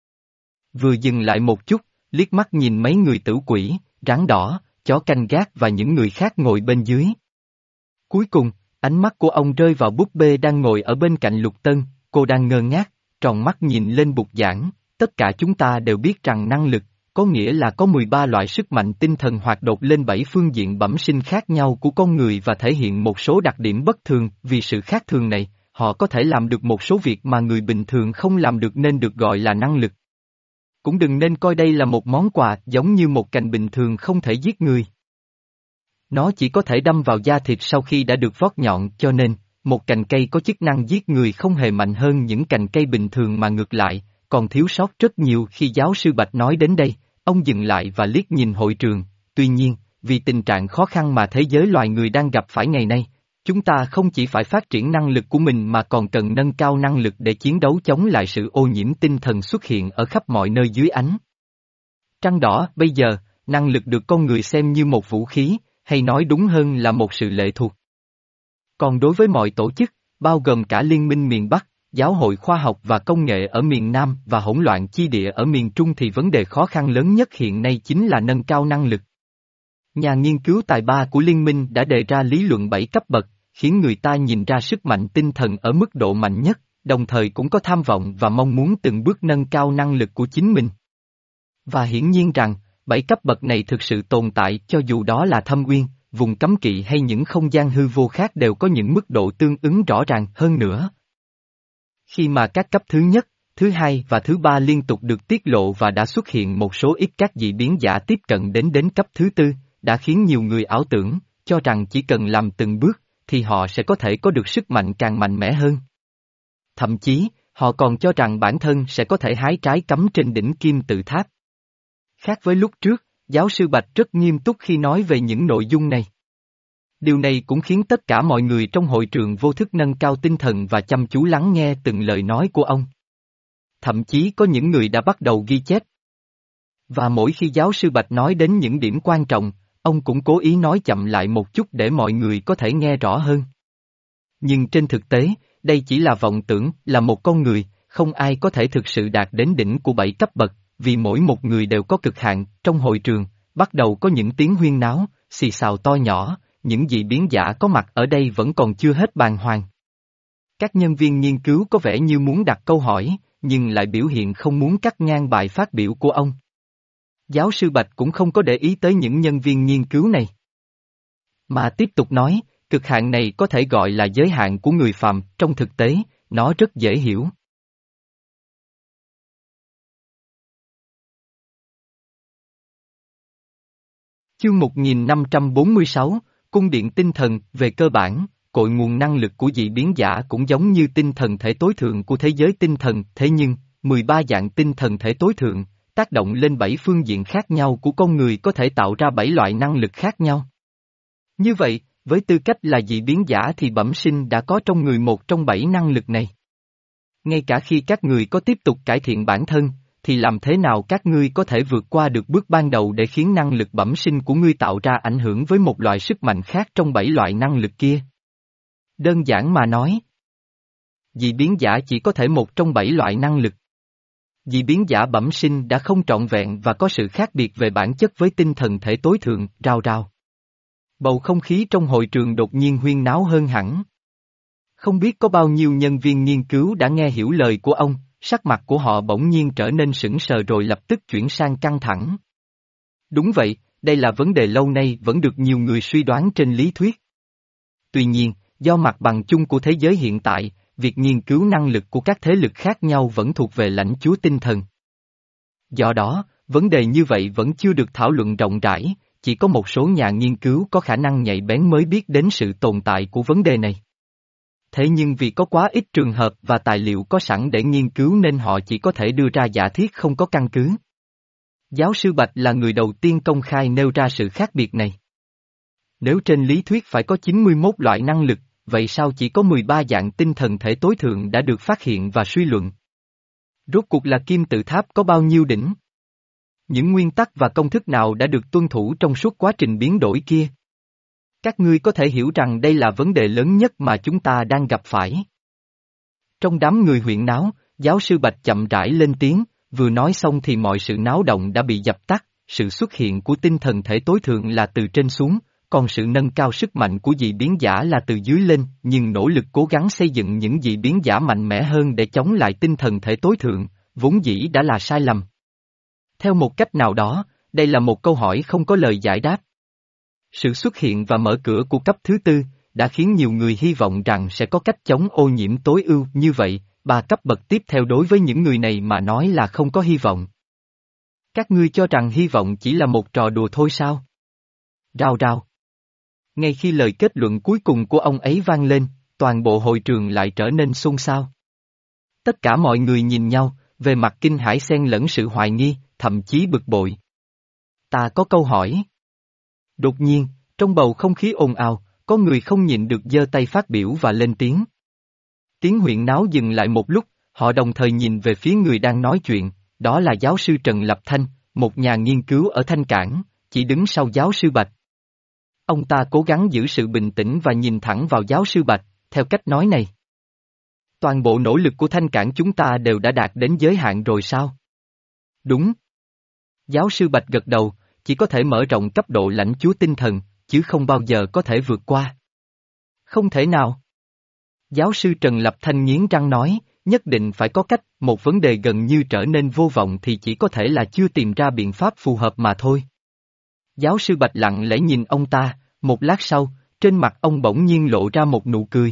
Vừa dừng lại một chút, liếc mắt nhìn mấy người tử quỷ, rắn đỏ, chó canh gác và những người khác ngồi bên dưới. Cuối cùng, ánh mắt của ông rơi vào búp bê đang ngồi ở bên cạnh Lục Tân, cô đang ngơ ngác, tròn mắt nhìn lên bục giảng, tất cả chúng ta đều biết rằng năng lực, có nghĩa là có mười ba loại sức mạnh tinh thần hoạt động lên bảy phương diện bẩm sinh khác nhau của con người và thể hiện một số đặc điểm bất thường, vì sự khác thường này, họ có thể làm được một số việc mà người bình thường không làm được nên được gọi là năng lực. Cũng đừng nên coi đây là một món quà giống như một cành bình thường không thể giết người. Nó chỉ có thể đâm vào da thịt sau khi đã được vót nhọn cho nên, một cành cây có chức năng giết người không hề mạnh hơn những cành cây bình thường mà ngược lại, còn thiếu sót rất nhiều. Khi giáo sư Bạch nói đến đây, ông dừng lại và liếc nhìn hội trường, tuy nhiên, vì tình trạng khó khăn mà thế giới loài người đang gặp phải ngày nay, chúng ta không chỉ phải phát triển năng lực của mình mà còn cần nâng cao năng lực để chiến đấu chống lại sự ô nhiễm tinh thần xuất hiện ở khắp mọi nơi dưới ánh trăng đỏ. Bây giờ, năng lực được con người xem như một vũ khí, hay nói đúng hơn là một sự lệ thuộc. Còn đối với mọi tổ chức, bao gồm cả Liên minh miền Bắc, Giáo hội Khoa học và Công nghệ ở miền Nam và hỗn loạn chi địa ở miền Trung thì vấn đề khó khăn lớn nhất hiện nay chính là nâng cao năng lực. Nhà nghiên cứu tài ba của Liên minh đã đề ra lý luận bảy cấp bậc, khiến người ta nhìn ra sức mạnh tinh thần ở mức độ mạnh nhất, đồng thời cũng có tham vọng và mong muốn từng bước nâng cao năng lực của chính mình. Và hiển nhiên rằng, bảy cấp bậc này thực sự tồn tại cho dù đó là thâm uyên, vùng cấm kỵ hay những không gian hư vô khác đều có những mức độ tương ứng rõ ràng hơn nữa. Khi mà các cấp thứ nhất, thứ hai và thứ ba liên tục được tiết lộ và đã xuất hiện một số ít các dị biến giả tiếp cận đến đến cấp thứ tư, đã khiến nhiều người ảo tưởng, cho rằng chỉ cần làm từng bước, thì họ sẽ có thể có được sức mạnh càng mạnh mẽ hơn. Thậm chí, họ còn cho rằng bản thân sẽ có thể hái trái cắm trên đỉnh kim tự tháp. Khác với lúc trước, giáo sư Bạch rất nghiêm túc khi nói về những nội dung này. Điều này cũng khiến tất cả mọi người trong hội trường vô thức nâng cao tinh thần và chăm chú lắng nghe từng lời nói của ông. Thậm chí có những người đã bắt đầu ghi chép. Và mỗi khi giáo sư Bạch nói đến những điểm quan trọng, ông cũng cố ý nói chậm lại một chút để mọi người có thể nghe rõ hơn. Nhưng trên thực tế, đây chỉ là vọng tưởng, là một con người, không ai có thể thực sự đạt đến đỉnh của bảy cấp bậc, vì mỗi một người đều có cực hạn. Trong hội trường, bắt đầu có những tiếng huyên náo, xì xào to nhỏ, những dị biến giả có mặt ở đây vẫn còn chưa hết bàng hoàng. Các nhân viên nghiên cứu có vẻ như muốn đặt câu hỏi, nhưng lại biểu hiện không muốn cắt ngang bài phát biểu của ông. Giáo sư Bạch cũng không có để ý tới những nhân viên nghiên cứu này. Mà tiếp tục nói, cực hạn này có thể gọi là giới hạn của người phàm, trong thực tế, nó rất dễ hiểu. Chương một nghìn năm trăm bốn mươi sáu, Cung điện tinh thần. Về cơ bản, cội nguồn năng lực của dị biến giả cũng giống như tinh thần thể tối thượng của thế giới tinh thần, thế nhưng, mười ba dạng tinh thần thể tối thượng, tác động lên bảy phương diện khác nhau của con người có thể tạo ra bảy loại năng lực khác nhau. Như vậy, với tư cách là dị biến giả thì bẩm sinh đã có trong người một trong bảy năng lực này. Ngay cả khi các người có tiếp tục cải thiện bản thân, thì làm thế nào các ngươi có thể vượt qua được bước ban đầu để khiến năng lực bẩm sinh của ngươi tạo ra ảnh hưởng với một loại sức mạnh khác trong bảy loại năng lực kia? Đơn giản mà nói, dị biến giả chỉ có thể một trong bảy loại năng lực. Dị biến giả bẩm sinh đã không trọn vẹn và có sự khác biệt về bản chất với tinh thần thể tối thượng, rào rào. Bầu không khí trong hội trường đột nhiên huyên náo hơn hẳn. Không biết có bao nhiêu nhân viên nghiên cứu đã nghe hiểu lời của ông, sắc mặt của họ bỗng nhiên trở nên sững sờ rồi lập tức chuyển sang căng thẳng. Đúng vậy, đây là vấn đề lâu nay vẫn được nhiều người suy đoán trên lý thuyết. Tuy nhiên, do mặt bằng chung của thế giới hiện tại, việc nghiên cứu năng lực của các thế lực khác nhau vẫn thuộc về lãnh chúa tinh thần. Do đó, vấn đề như vậy vẫn chưa được thảo luận rộng rãi, chỉ có một số nhà nghiên cứu có khả năng nhạy bén mới biết đến sự tồn tại của vấn đề này. Thế nhưng vì có quá ít trường hợp và tài liệu có sẵn để nghiên cứu nên họ chỉ có thể đưa ra giả thiết không có căn cứ. Giáo sư Bạch là người đầu tiên công khai nêu ra sự khác biệt này. Nếu trên lý thuyết phải có chín mươi mốt loại năng lực, vậy sao chỉ có mười ba dạng tinh thần thể tối thượng đã được phát hiện và suy luận? Rốt cuộc là kim tự tháp có bao nhiêu đỉnh? Những nguyên tắc và công thức nào đã được tuân thủ trong suốt quá trình biến đổi kia? Các ngươi có thể hiểu rằng đây là vấn đề lớn nhất mà chúng ta đang gặp phải. Trong đám người huyên náo, giáo sư Bạch chậm rãi lên tiếng, vừa nói xong thì mọi sự náo động đã bị dập tắt, sự xuất hiện của tinh thần thể tối thượng là từ trên xuống, còn sự nâng cao sức mạnh của dị biến giả là từ dưới lên, nhưng nỗ lực cố gắng xây dựng những dị biến giả mạnh mẽ hơn để chống lại tinh thần thể tối thượng, vốn dĩ đã là sai lầm. Theo một cách nào đó, đây là một câu hỏi không có lời giải đáp. Sự xuất hiện và mở cửa của cấp thứ tư, đã khiến nhiều người hy vọng rằng sẽ có cách chống ô nhiễm tối ưu như vậy, ba cấp bậc tiếp theo đối với những người này mà nói là không có hy vọng. Các ngươi cho rằng hy vọng chỉ là một trò đùa thôi sao? Rào rào. Ngay khi lời kết luận cuối cùng của ông ấy vang lên, toàn bộ hội trường lại trở nên xôn xao. Tất cả mọi người nhìn nhau, về mặt kinh hãi xen lẫn sự hoài nghi, thậm chí bực bội. Ta có câu hỏi. Đột nhiên, trong bầu không khí ồn ào, có người không nhịn được giơ tay phát biểu và lên tiếng. Tiếng huyên náo dừng lại một lúc, họ đồng thời nhìn về phía người đang nói chuyện, đó là giáo sư Trần Lập Thanh, một nhà nghiên cứu ở Thanh Cảng, chỉ đứng sau giáo sư Bạch. Ông ta cố gắng giữ sự bình tĩnh và nhìn thẳng vào giáo sư Bạch, theo cách nói này. Toàn bộ nỗ lực của Thanh Cảng chúng ta đều đã đạt đến giới hạn rồi sao? Đúng. Giáo sư Bạch gật đầu, chỉ có thể mở rộng cấp độ lãnh chúa tinh thần, chứ không bao giờ có thể vượt qua. Không thể nào. Giáo sư Trần Lập Thanh nghiến răng nói, nhất định phải có cách, một vấn đề gần như trở nên vô vọng thì chỉ có thể là chưa tìm ra biện pháp phù hợp mà thôi. Giáo sư Bạch lặng lẽ nhìn ông ta, một lát sau, trên mặt ông bỗng nhiên lộ ra một nụ cười.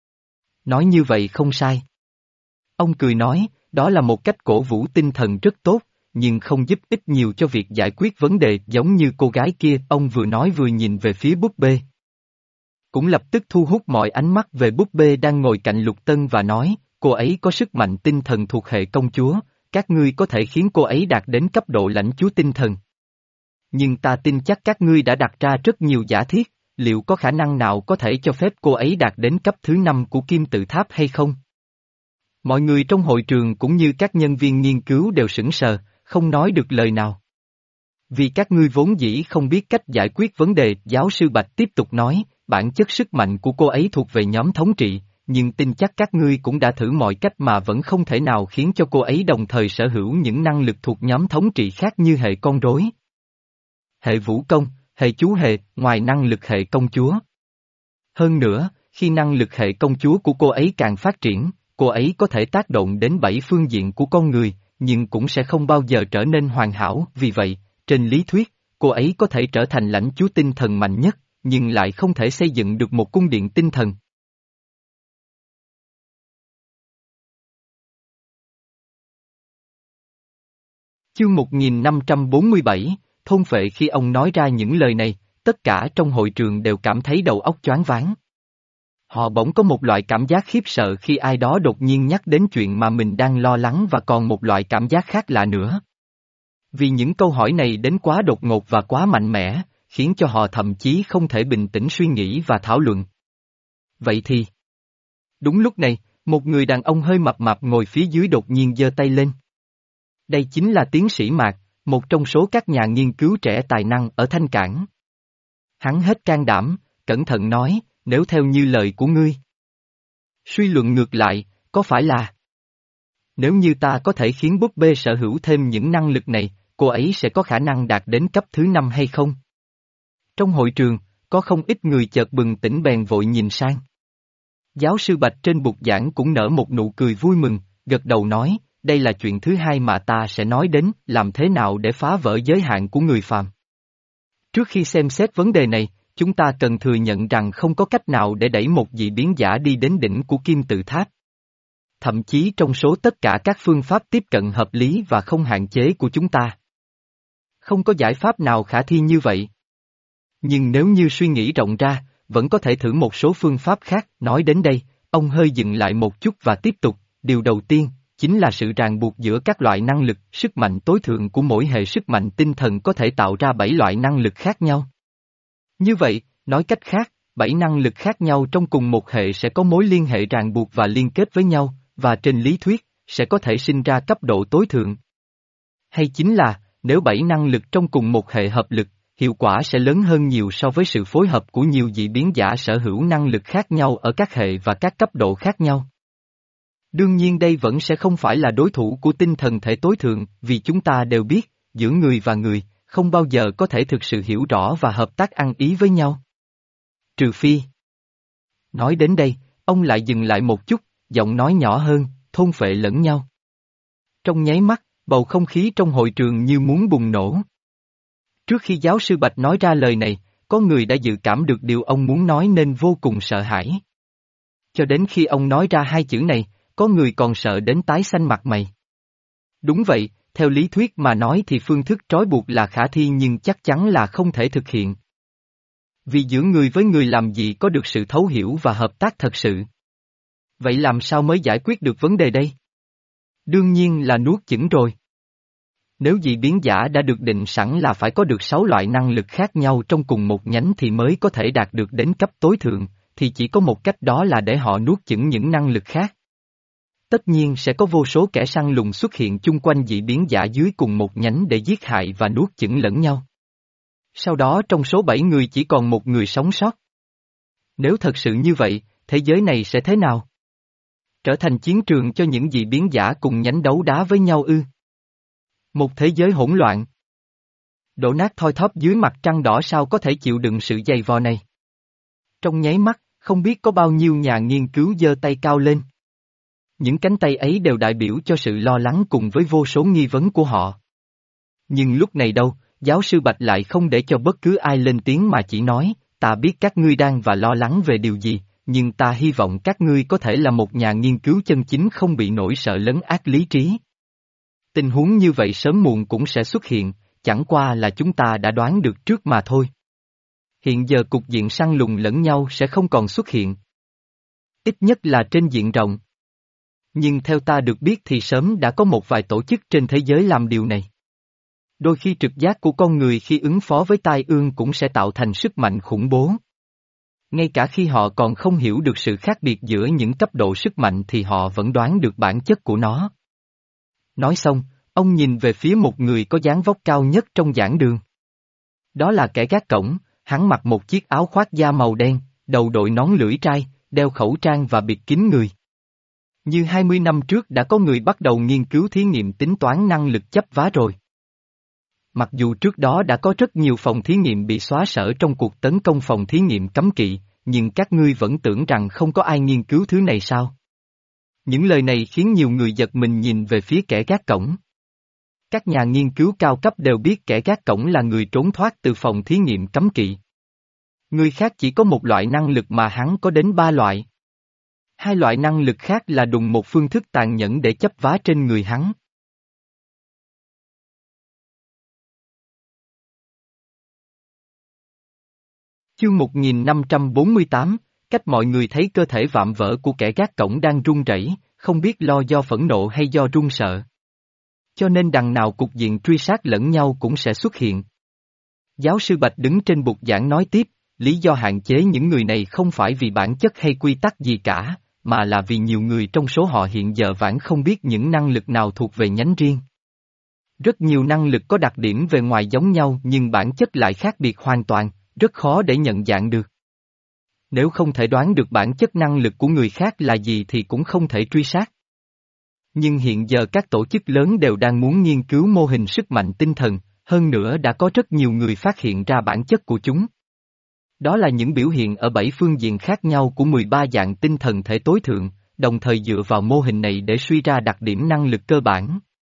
Nói như vậy không sai. Ông cười nói, đó là một cách cổ vũ tinh thần rất tốt, nhưng không giúp ích nhiều cho việc giải quyết vấn đề giống như cô gái kia, ông vừa nói vừa nhìn về phía búp bê. Cũng lập tức thu hút mọi ánh mắt về búp bê đang ngồi cạnh Lục Tân và nói, cô ấy có sức mạnh tinh thần thuộc hệ công chúa, các ngươi có thể khiến cô ấy đạt đến cấp độ lãnh chúa tinh thần. Nhưng ta tin chắc các ngươi đã đặt ra rất nhiều giả thiết, liệu có khả năng nào có thể cho phép cô ấy đạt đến cấp thứ năm của kim tự tháp hay không? Mọi người trong hội trường cũng như các nhân viên nghiên cứu đều sững sờ, không nói được lời nào. Vì các ngươi vốn dĩ không biết cách giải quyết vấn đề, giáo sư Bạch tiếp tục nói, bản chất sức mạnh của cô ấy thuộc về nhóm thống trị, nhưng tin chắc các ngươi cũng đã thử mọi cách mà vẫn không thể nào khiến cho cô ấy đồng thời sở hữu những năng lực thuộc nhóm thống trị khác như hệ con rối, hệ vũ công, hệ chú hệ, ngoài năng lực hệ công chúa. Hơn nữa, khi năng lực hệ công chúa của cô ấy càng phát triển, cô ấy có thể tác động đến bảy phương diện của con người, nhưng cũng sẽ không bao giờ trở nên hoàn hảo, vì vậy, trên lý thuyết, cô ấy có thể trở thành lãnh chúa tinh thần mạnh nhất, nhưng lại không thể xây dựng được một cung điện tinh thần. Chương một nghìn năm trăm bốn mươi bảy, thôn phệ. Khi ông nói ra những lời này, tất cả trong hội trường đều cảm thấy đầu óc choáng váng. Họ bỗng có một loại cảm giác khiếp sợ khi ai đó đột nhiên nhắc đến chuyện mà mình đang lo lắng và còn một loại cảm giác khác lạ nữa. Vì những câu hỏi này đến quá đột ngột và quá mạnh mẽ, khiến cho họ thậm chí không thể bình tĩnh suy nghĩ và thảo luận. Vậy thì... Đúng lúc này, một người đàn ông hơi mập mạp ngồi phía dưới đột nhiên giơ tay lên. Đây chính là tiến sĩ Mạc, một trong số các nhà nghiên cứu trẻ tài năng ở Thanh Cảng. Hắn hết can đảm, cẩn thận nói, nếu theo như lời của ngươi. Suy luận ngược lại, có phải là... Nếu như ta có thể khiến búp bê sở hữu thêm những năng lực này, cô ấy sẽ có khả năng đạt đến cấp thứ năm hay không? Trong hội trường, có không ít người chợt bừng tỉnh bèn vội nhìn sang. Giáo sư Bạch trên bục giảng cũng nở một nụ cười vui mừng, gật đầu nói, đây là chuyện thứ hai mà ta sẽ nói đến, làm thế nào để phá vỡ giới hạn của người phàm. Trước khi xem xét vấn đề này, chúng ta cần thừa nhận rằng không có cách nào để đẩy một dị biến giả đi đến đỉnh của kim tự tháp. Thậm chí trong số tất cả các phương pháp tiếp cận hợp lý và không hạn chế của chúng ta. Không có giải pháp nào khả thi như vậy. Nhưng nếu như suy nghĩ rộng ra, vẫn có thể thử một số phương pháp khác. Nói đến đây, ông hơi dừng lại một chút và tiếp tục, điều đầu tiên, chính là sự ràng buộc giữa các loại năng lực, sức mạnh tối thượng của mỗi hệ sức mạnh tinh thần có thể tạo ra bảy loại năng lực khác nhau. Như vậy, nói cách khác, bảy năng lực khác nhau trong cùng một hệ sẽ có mối liên hệ ràng buộc và liên kết với nhau, và trên lý thuyết, sẽ có thể sinh ra cấp độ tối thượng. Hay chính là, nếu bảy năng lực trong cùng một hệ hợp lực, hiệu quả sẽ lớn hơn nhiều so với sự phối hợp của nhiều dị biến giả sở hữu năng lực khác nhau ở các hệ và các cấp độ khác nhau. Đương nhiên đây vẫn sẽ không phải là đối thủ của tinh thần thể tối thượng, vì chúng ta đều biết, giữa người và người, không bao giờ có thể thực sự hiểu rõ và hợp tác ăn ý với nhau. Trừ phi. Nói đến đây, ông lại dừng lại một chút, giọng nói nhỏ hơn, thôn phệ lẫn nhau. Trong nháy mắt, bầu không khí trong hội trường như muốn bùng nổ. Trước khi giáo sư Bạch nói ra lời này, có người đã dự cảm được điều ông muốn nói nên vô cùng sợ hãi. Cho đến khi ông nói ra hai chữ này, có người còn sợ đến tái xanh mặt mày. Đúng vậy, theo lý thuyết mà nói thì phương thức trói buộc là khả thi nhưng chắc chắn là không thể thực hiện. Vì giữa người với người làm gì có được sự thấu hiểu và hợp tác thật sự. Vậy làm sao mới giải quyết được vấn đề đây? Đương nhiên là nuốt chửng rồi. Nếu dị biến giả đã được định sẵn là phải có được sáu loại năng lực khác nhau trong cùng một nhánh thì mới có thể đạt được đến cấp tối thượng, thì chỉ có một cách đó là để họ nuốt chửng những năng lực khác. Tất nhiên sẽ có vô số kẻ săn lùng xuất hiện chung quanh dị biến giả dưới cùng một nhánh để giết hại và nuốt chửng lẫn nhau. Sau đó trong số bảy người chỉ còn một người sống sót. Nếu thật sự như vậy, thế giới này sẽ thế nào? Trở thành chiến trường cho những dị biến giả cùng nhánh đấu đá với nhau ư? Một thế giới hỗn loạn. Đổ nát thoi thóp dưới mặt trăng đỏ sao có thể chịu đựng sự dày vò này? Trong nháy mắt, không biết có bao nhiêu nhà nghiên cứu giơ tay cao lên. Những cánh tay ấy đều đại biểu cho sự lo lắng cùng với vô số nghi vấn của họ. Nhưng lúc này đâu, giáo sư Bạch lại không để cho bất cứ ai lên tiếng mà chỉ nói, ta biết các ngươi đang và lo lắng về điều gì, nhưng ta hy vọng các ngươi có thể là một nhà nghiên cứu chân chính không bị nỗi sợ lấn át lý trí. Tình huống như vậy sớm muộn cũng sẽ xuất hiện, chẳng qua là chúng ta đã đoán được trước mà thôi. Hiện giờ cục diện săn lùng lẫn nhau sẽ không còn xuất hiện. Ít nhất là trên diện rộng. Nhưng theo ta được biết thì sớm đã có một vài tổ chức trên thế giới làm điều này. Đôi khi trực giác của con người khi ứng phó với tai ương cũng sẽ tạo thành sức mạnh khủng bố. Ngay cả khi họ còn không hiểu được sự khác biệt giữa những cấp độ sức mạnh thì họ vẫn đoán được bản chất của nó. Nói xong, ông nhìn về phía một người có dáng vóc cao nhất trong giảng đường. Đó là kẻ gác cổng, hắn mặc một chiếc áo khoác da màu đen, đầu đội nón lưỡi trai, đeo khẩu trang và bịt kín người. Như hai mươi năm trước đã có người bắt đầu nghiên cứu thí nghiệm tính toán năng lực chấp vá rồi. Mặc dù trước đó đã có rất nhiều phòng thí nghiệm bị xóa sở trong cuộc tấn công phòng thí nghiệm cấm kỵ, nhưng các ngươi vẫn tưởng rằng không có ai nghiên cứu thứ này sao? Những lời này khiến nhiều người giật mình nhìn về phía kẻ gác cổng. Các nhà nghiên cứu cao cấp đều biết kẻ gác cổng là người trốn thoát từ phòng thí nghiệm cấm kỵ. Người khác chỉ có một loại năng lực mà hắn có đến ba loại. Hai loại năng lực khác là đùng một phương thức tàn nhẫn để chấp vá trên người hắn. Chương một nghìn năm trăm bốn mươi tám, cách mọi người thấy cơ thể vạm vỡ của kẻ gác cổng đang run rẩy, không biết lo do phẫn nộ hay do run sợ. Cho nên đằng nào cục diện truy sát lẫn nhau cũng sẽ xuất hiện. Giáo sư Bạch đứng trên bục giảng nói tiếp, lý do hạn chế những người này không phải vì bản chất hay quy tắc gì cả, mà là vì nhiều người trong số họ hiện giờ vẫn không biết những năng lực nào thuộc về nhánh riêng. Rất nhiều năng lực có đặc điểm về ngoài giống nhau nhưng bản chất lại khác biệt hoàn toàn, rất khó để nhận dạng được. Nếu không thể đoán được bản chất năng lực của người khác là gì thì cũng không thể truy sát. Nhưng hiện giờ các tổ chức lớn đều đang muốn nghiên cứu mô hình sức mạnh tinh thần, hơn nữa đã có rất nhiều người phát hiện ra bản chất của chúng. Đó là những biểu hiện ở bảy phương diện khác nhau của mười ba dạng tinh thần thể tối thượng, đồng thời dựa vào mô hình này để suy ra đặc điểm năng lực cơ bản.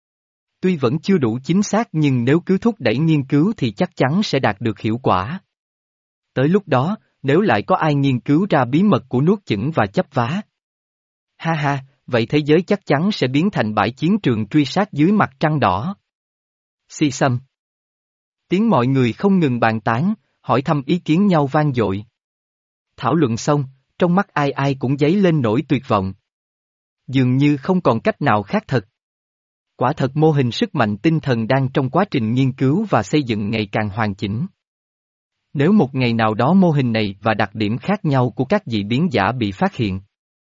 Tuy vẫn chưa đủ chính xác nhưng nếu cứ thúc đẩy nghiên cứu thì chắc chắn sẽ đạt được hiệu quả. Tới lúc đó, nếu lại có ai nghiên cứu ra bí mật của nuốt chửng và chấp vá. Ha ha, vậy thế giới chắc chắn sẽ biến thành bãi chiến trường truy sát dưới mặt trăng đỏ. Si xăm. Tiếng mọi người không ngừng bàn tán, hỏi thăm ý kiến nhau vang dội. Thảo luận xong, trong mắt ai ai cũng dấy lên nỗi tuyệt vọng. Dường như không còn cách nào khác thật. Quả thật mô hình sức mạnh tinh thần đang trong quá trình nghiên cứu và xây dựng ngày càng hoàn chỉnh. Nếu một ngày nào đó mô hình này và đặc điểm khác nhau của các dị biến giả bị phát hiện,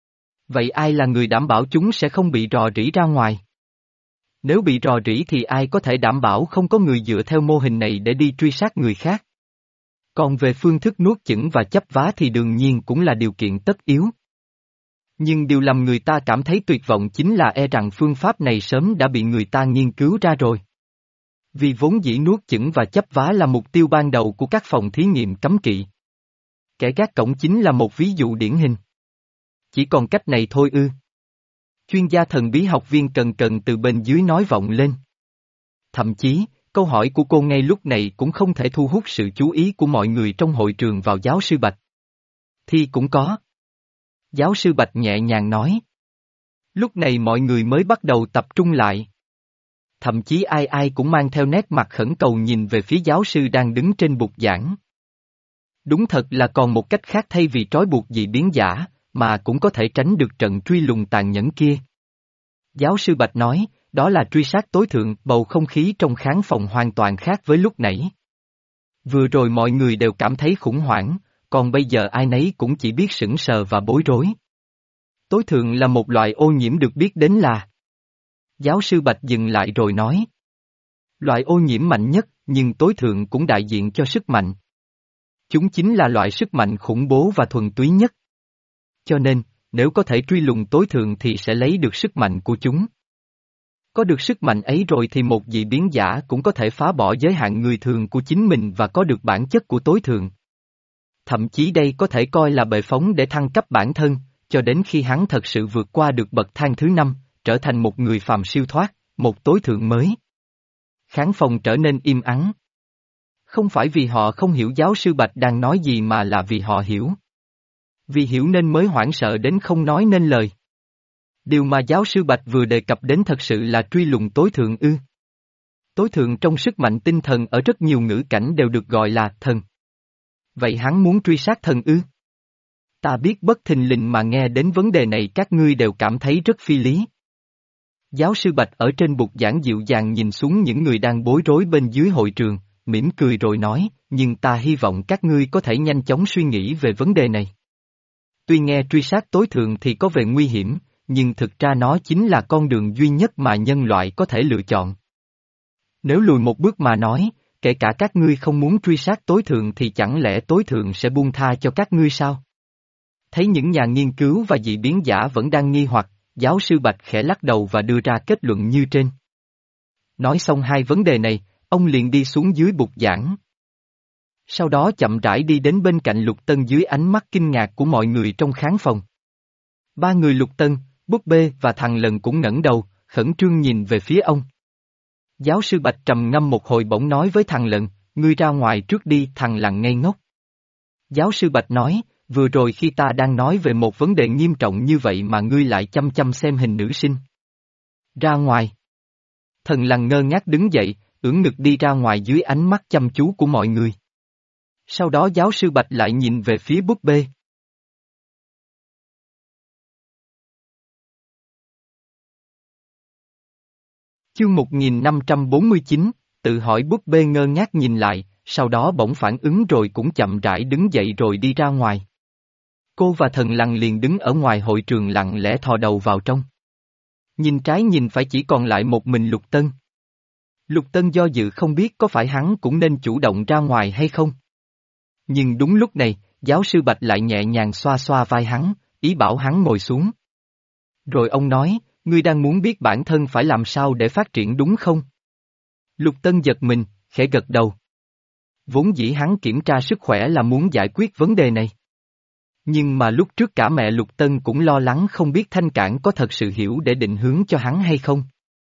vậy ai là người đảm bảo chúng sẽ không bị rò rỉ ra ngoài? Nếu bị rò rỉ thì ai có thể đảm bảo không có người dựa theo mô hình này để đi truy sát người khác? Còn về phương thức nuốt chửng và chấp vá thì đương nhiên cũng là điều kiện tất yếu. Nhưng điều làm người ta cảm thấy tuyệt vọng chính là e rằng phương pháp này sớm đã bị người ta nghiên cứu ra rồi. Vì vốn dĩ nuốt chửng và chấp vá là mục tiêu ban đầu của các phòng thí nghiệm cấm kỵ. Kẻ gác cổng chính là một ví dụ điển hình. Chỉ còn cách này thôi ư? Chuyên gia thần bí học viên Cần Cần từ bên dưới nói vọng lên. Thậm chí, câu hỏi của cô ngay lúc này cũng không thể thu hút sự chú ý của mọi người trong hội trường vào giáo sư Bạch. Thì cũng có. Giáo sư Bạch nhẹ nhàng nói. Lúc này mọi người mới bắt đầu tập trung lại. Thậm chí ai ai cũng mang theo nét mặt khẩn cầu nhìn về phía giáo sư đang đứng trên bục giảng. Đúng thật là còn một cách khác thay vì trói buộc dị biến giả, mà cũng có thể tránh được trận truy lùng tàn nhẫn kia. Giáo sư Bạch nói, đó là truy sát tối thượng, bầu không khí trong khán phòng hoàn toàn khác với lúc nãy. Vừa rồi mọi người đều cảm thấy khủng hoảng, còn bây giờ ai nấy cũng chỉ biết sững sờ và bối rối. Tối thượng là một loại ô nhiễm được biết đến là. Giáo sư Bạch dừng lại rồi nói. Loại ô nhiễm mạnh nhất, nhưng tối thượng cũng đại diện cho sức mạnh. Chúng chính là loại sức mạnh khủng bố và thuần túy nhất. Cho nên, nếu có thể truy lùng tối thượng thì sẽ lấy được sức mạnh của chúng. Có được sức mạnh ấy rồi thì một dị biến giả cũng có thể phá bỏ giới hạn người thường của chính mình và có được bản chất của tối thượng. Thậm chí đây có thể coi là bệ phóng để thăng cấp bản thân, cho đến khi hắn thật sự vượt qua được bậc thang thứ năm, trở thành một người phàm siêu thoát, một tối thượng mới. Khán phòng trở nên im ắng. Không phải vì họ không hiểu giáo sư Bạch đang nói gì mà là vì họ hiểu. Vì hiểu nên mới hoảng sợ đến không nói nên lời. Điều mà giáo sư Bạch vừa đề cập đến thật sự là truy lùng tối thượng ư. Tối thượng trong sức mạnh tinh thần ở rất nhiều ngữ cảnh đều được gọi là thần. Vậy hắn muốn truy sát thần ư? Ta biết bất thình lình mà nghe đến vấn đề này các ngươi đều cảm thấy rất phi lý. Giáo sư Bạch ở trên bục giảng dịu dàng nhìn xuống những người đang bối rối bên dưới hội trường, mỉm cười rồi nói, nhưng ta hy vọng các ngươi có thể nhanh chóng suy nghĩ về vấn đề này. Tuy nghe truy sát tối thượng thì có vẻ nguy hiểm, nhưng thực ra nó chính là con đường duy nhất mà nhân loại có thể lựa chọn. Nếu lùi một bước mà nói, kể cả các ngươi không muốn truy sát tối thượng thì chẳng lẽ tối thượng sẽ buông tha cho các ngươi sao? Thấy những nhà nghiên cứu và dị biến giả vẫn đang nghi hoặc, giáo sư Bạch khẽ lắc đầu và đưa ra kết luận như trên. Nói xong hai vấn đề này, ông liền đi xuống dưới bục giảng. Sau đó chậm rãi đi đến bên cạnh Lục Tân dưới ánh mắt kinh ngạc của mọi người trong khán phòng. Ba người Lục Tân, Búp Bê và thằng Lần cũng ngẩng đầu, khẩn trương nhìn về phía ông. Giáo sư Bạch trầm ngâm một hồi bỗng nói với thằng Lần, ngươi ra ngoài trước đi. Thằng Lần ngây ngốc. Giáo sư Bạch nói, vừa rồi khi ta đang nói về một vấn đề nghiêm trọng như vậy mà ngươi lại chăm chăm xem hình nữ sinh. Ra ngoài. Thần Lần ngơ ngác đứng dậy, ưỡn ngực đi ra ngoài dưới ánh mắt chăm chú của mọi người. Sau đó giáo sư Bạch lại nhìn về phía Búp Bê. Chương một nghìn năm trăm bốn mươi chín, tự hỏi Búp Bê ngơ ngác nhìn lại, sau đó bỗng phản ứng rồi cũng chậm rãi đứng dậy rồi đi ra ngoài. Cô và Thần Lằn liền đứng ở ngoài hội trường lặng lẽ thò đầu vào trong. Nhìn trái nhìn phải chỉ còn lại một mình Lục Tân. Lục Tân do dự không biết có phải hắn cũng nên chủ động ra ngoài hay không. Nhưng đúng lúc này, giáo sư Bạch lại nhẹ nhàng xoa xoa vai hắn, ý bảo hắn ngồi xuống. Rồi ông nói, ngươi đang muốn biết bản thân phải làm sao để phát triển đúng không? Lục Tân giật mình, khẽ gật đầu. Vốn dĩ hắn kiểm tra sức khỏe là muốn giải quyết vấn đề này. Nhưng mà lúc trước cả mẹ Lục Tân cũng lo lắng không biết Thanh Cảng có thật sự hiểu để định hướng cho hắn hay không.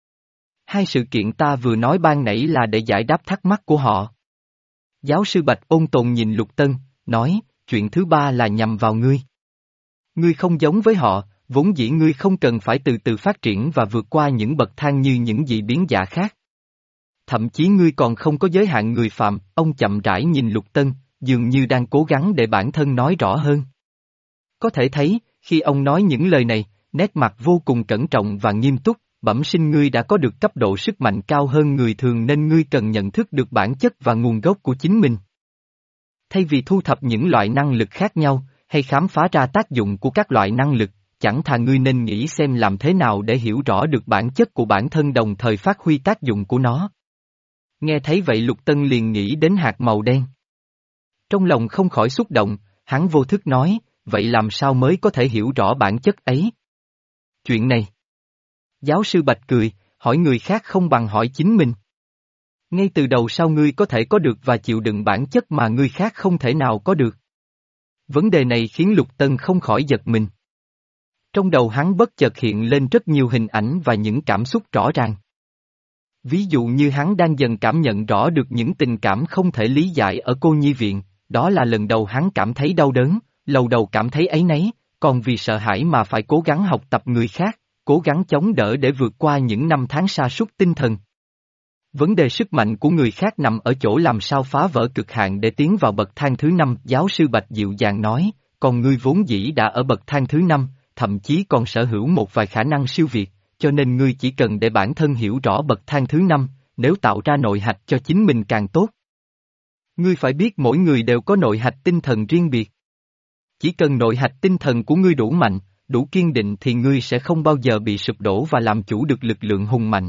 Hai sự kiện ta vừa nói ban nãy là để giải đáp thắc mắc của họ. Giáo sư Bạch ôn tồn nhìn Lục Tân, nói, chuyện thứ ba là nhằm vào ngươi. Ngươi không giống với họ, vốn dĩ ngươi không cần phải từ từ phát triển và vượt qua những bậc thang như những dị biến giả khác. Thậm chí ngươi còn không có giới hạn người phạm, ông chậm rãi nhìn Lục Tân, dường như đang cố gắng để bản thân nói rõ hơn. Có thể thấy, khi ông nói những lời này, nét mặt vô cùng cẩn trọng và nghiêm túc, bẩm sinh ngươi đã có được cấp độ sức mạnh cao hơn người thường nên ngươi cần nhận thức được bản chất và nguồn gốc của chính mình. Thay vì thu thập những loại năng lực khác nhau, hay khám phá ra tác dụng của các loại năng lực, chẳng thà ngươi nên nghĩ xem làm thế nào để hiểu rõ được bản chất của bản thân đồng thời phát huy tác dụng của nó. Nghe thấy vậy Lục Tân liền nghĩ đến hạt màu đen. Trong lòng không khỏi xúc động, hắn vô thức nói, vậy làm sao mới có thể hiểu rõ bản chất ấy? Chuyện này. Giáo sư Bạch cười, hỏi người khác không bằng hỏi chính mình. Ngay từ đầu sao ngươi có thể có được và chịu đựng bản chất mà người khác không thể nào có được? Vấn đề này khiến Lục Tân không khỏi giật mình. Trong đầu hắn bất chợt hiện lên rất nhiều hình ảnh và những cảm xúc rõ ràng. Ví dụ như hắn đang dần cảm nhận rõ được những tình cảm không thể lý giải ở cô nhi viện, đó là lần đầu hắn cảm thấy đau đớn, lâu đầu cảm thấy áy náy, còn vì sợ hãi mà phải cố gắng học tập người khác, cố gắng chống đỡ để vượt qua những năm tháng sa sút tinh thần. Vấn đề sức mạnh của người khác nằm ở chỗ làm sao phá vỡ cực hạn để tiến vào bậc thang thứ năm, giáo sư Bạch dịu dàng nói, còn ngươi vốn dĩ đã ở bậc thang thứ năm, thậm chí còn sở hữu một vài khả năng siêu việt, cho nên ngươi chỉ cần để bản thân hiểu rõ bậc thang thứ năm, nếu tạo ra nội hạch cho chính mình càng tốt. Ngươi phải biết mỗi người đều có nội hạch tinh thần riêng biệt. Chỉ cần nội hạch tinh thần của ngươi đủ mạnh, đủ kiên định thì ngươi sẽ không bao giờ bị sụp đổ và làm chủ được lực lượng hùng mạnh.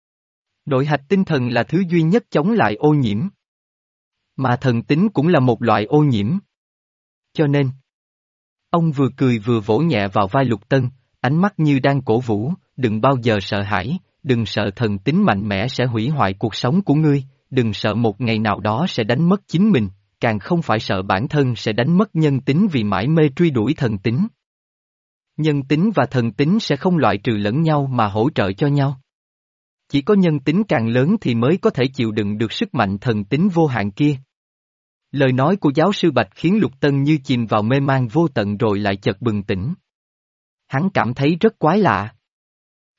Nội hạch tinh thần là thứ duy nhất chống lại ô nhiễm. Mà thần tính cũng là một loại ô nhiễm. Cho nên, ông vừa cười vừa vỗ nhẹ vào vai Lục Tân, ánh mắt như đang cổ vũ, đừng bao giờ sợ hãi, đừng sợ thần tính mạnh mẽ sẽ hủy hoại cuộc sống của ngươi, đừng sợ một ngày nào đó sẽ đánh mất chính mình, càng không phải sợ bản thân sẽ đánh mất nhân tính vì mãi mê truy đuổi thần tính. Nhân tính và thần tính sẽ không loại trừ lẫn nhau mà hỗ trợ cho nhau. Chỉ có nhân tính càng lớn thì mới có thể chịu đựng được sức mạnh thần tính vô hạn kia. Lời nói của giáo sư Bạch khiến Lục Tân như chìm vào mê man vô tận rồi lại chợt bừng tỉnh. Hắn cảm thấy rất quái lạ.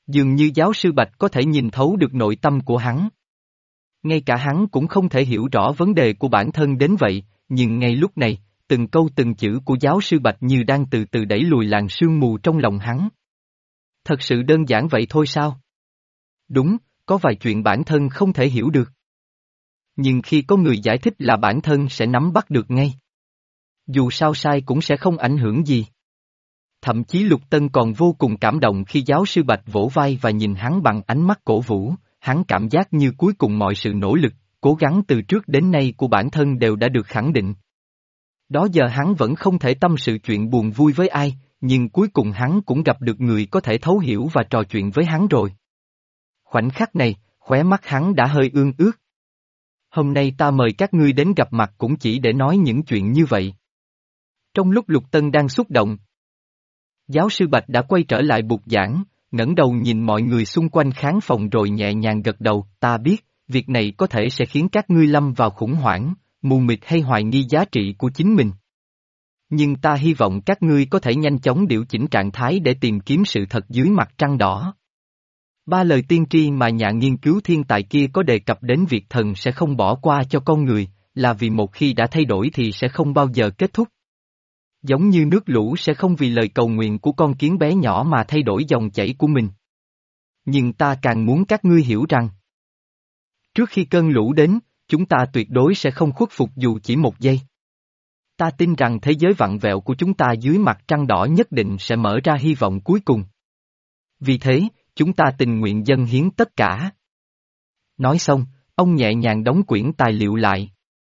Dường như giáo sư Bạch có thể nhìn thấu được nội tâm của hắn. Ngay cả hắn cũng không thể hiểu rõ vấn đề của bản thân đến vậy, nhưng ngay lúc này, từng câu từng chữ của giáo sư Bạch như đang từ từ đẩy lùi làn sương mù trong lòng hắn. Thật sự đơn giản vậy thôi sao? Đúng, có vài chuyện bản thân không thể hiểu được. Nhưng khi có người giải thích là bản thân sẽ nắm bắt được ngay. Dù sao sai cũng sẽ không ảnh hưởng gì. Thậm chí Lục Tân còn vô cùng cảm động khi giáo sư Bạch vỗ vai và nhìn hắn bằng ánh mắt cổ vũ, hắn cảm giác như cuối cùng mọi sự nỗ lực, cố gắng từ trước đến nay của bản thân đều đã được khẳng định. Đó giờ hắn vẫn không thể tâm sự chuyện buồn vui với ai, nhưng cuối cùng hắn cũng gặp được người có thể thấu hiểu và trò chuyện với hắn rồi. Khoảnh khắc này, khóe mắt hắn đã hơi ương ướt. Hôm nay ta mời các ngươi đến gặp mặt cũng chỉ để nói những chuyện như vậy. Trong lúc Lục Tân đang xúc động, giáo sư Bạch đã quay trở lại bục giảng, ngẩng đầu nhìn mọi người xung quanh khán phòng rồi nhẹ nhàng gật đầu, ta biết, việc này có thể sẽ khiến các ngươi lâm vào khủng hoảng, mù mịt hay hoài nghi giá trị của chính mình. Nhưng ta hy vọng các ngươi có thể nhanh chóng điều chỉnh trạng thái để tìm kiếm sự thật dưới mặt trăng đỏ. Ba lời tiên tri mà nhà nghiên cứu thiên tài kia có đề cập đến việc thần sẽ không bỏ qua cho con người, là vì một khi đã thay đổi thì sẽ không bao giờ kết thúc. Giống như nước lũ sẽ không vì lời cầu nguyện của con kiến bé nhỏ mà thay đổi dòng chảy của mình. Nhưng ta càng muốn các ngươi hiểu rằng, trước khi cơn lũ đến, chúng ta tuyệt đối sẽ không khuất phục dù chỉ một giây. Ta tin rằng thế giới vặn vẹo của chúng ta dưới mặt trăng đỏ nhất định sẽ mở ra hy vọng cuối cùng. Vì thế, chúng ta tình nguyện dâng hiến tất cả. Nói xong, ông nhẹ nhàng đóng quyển tài liệu lại.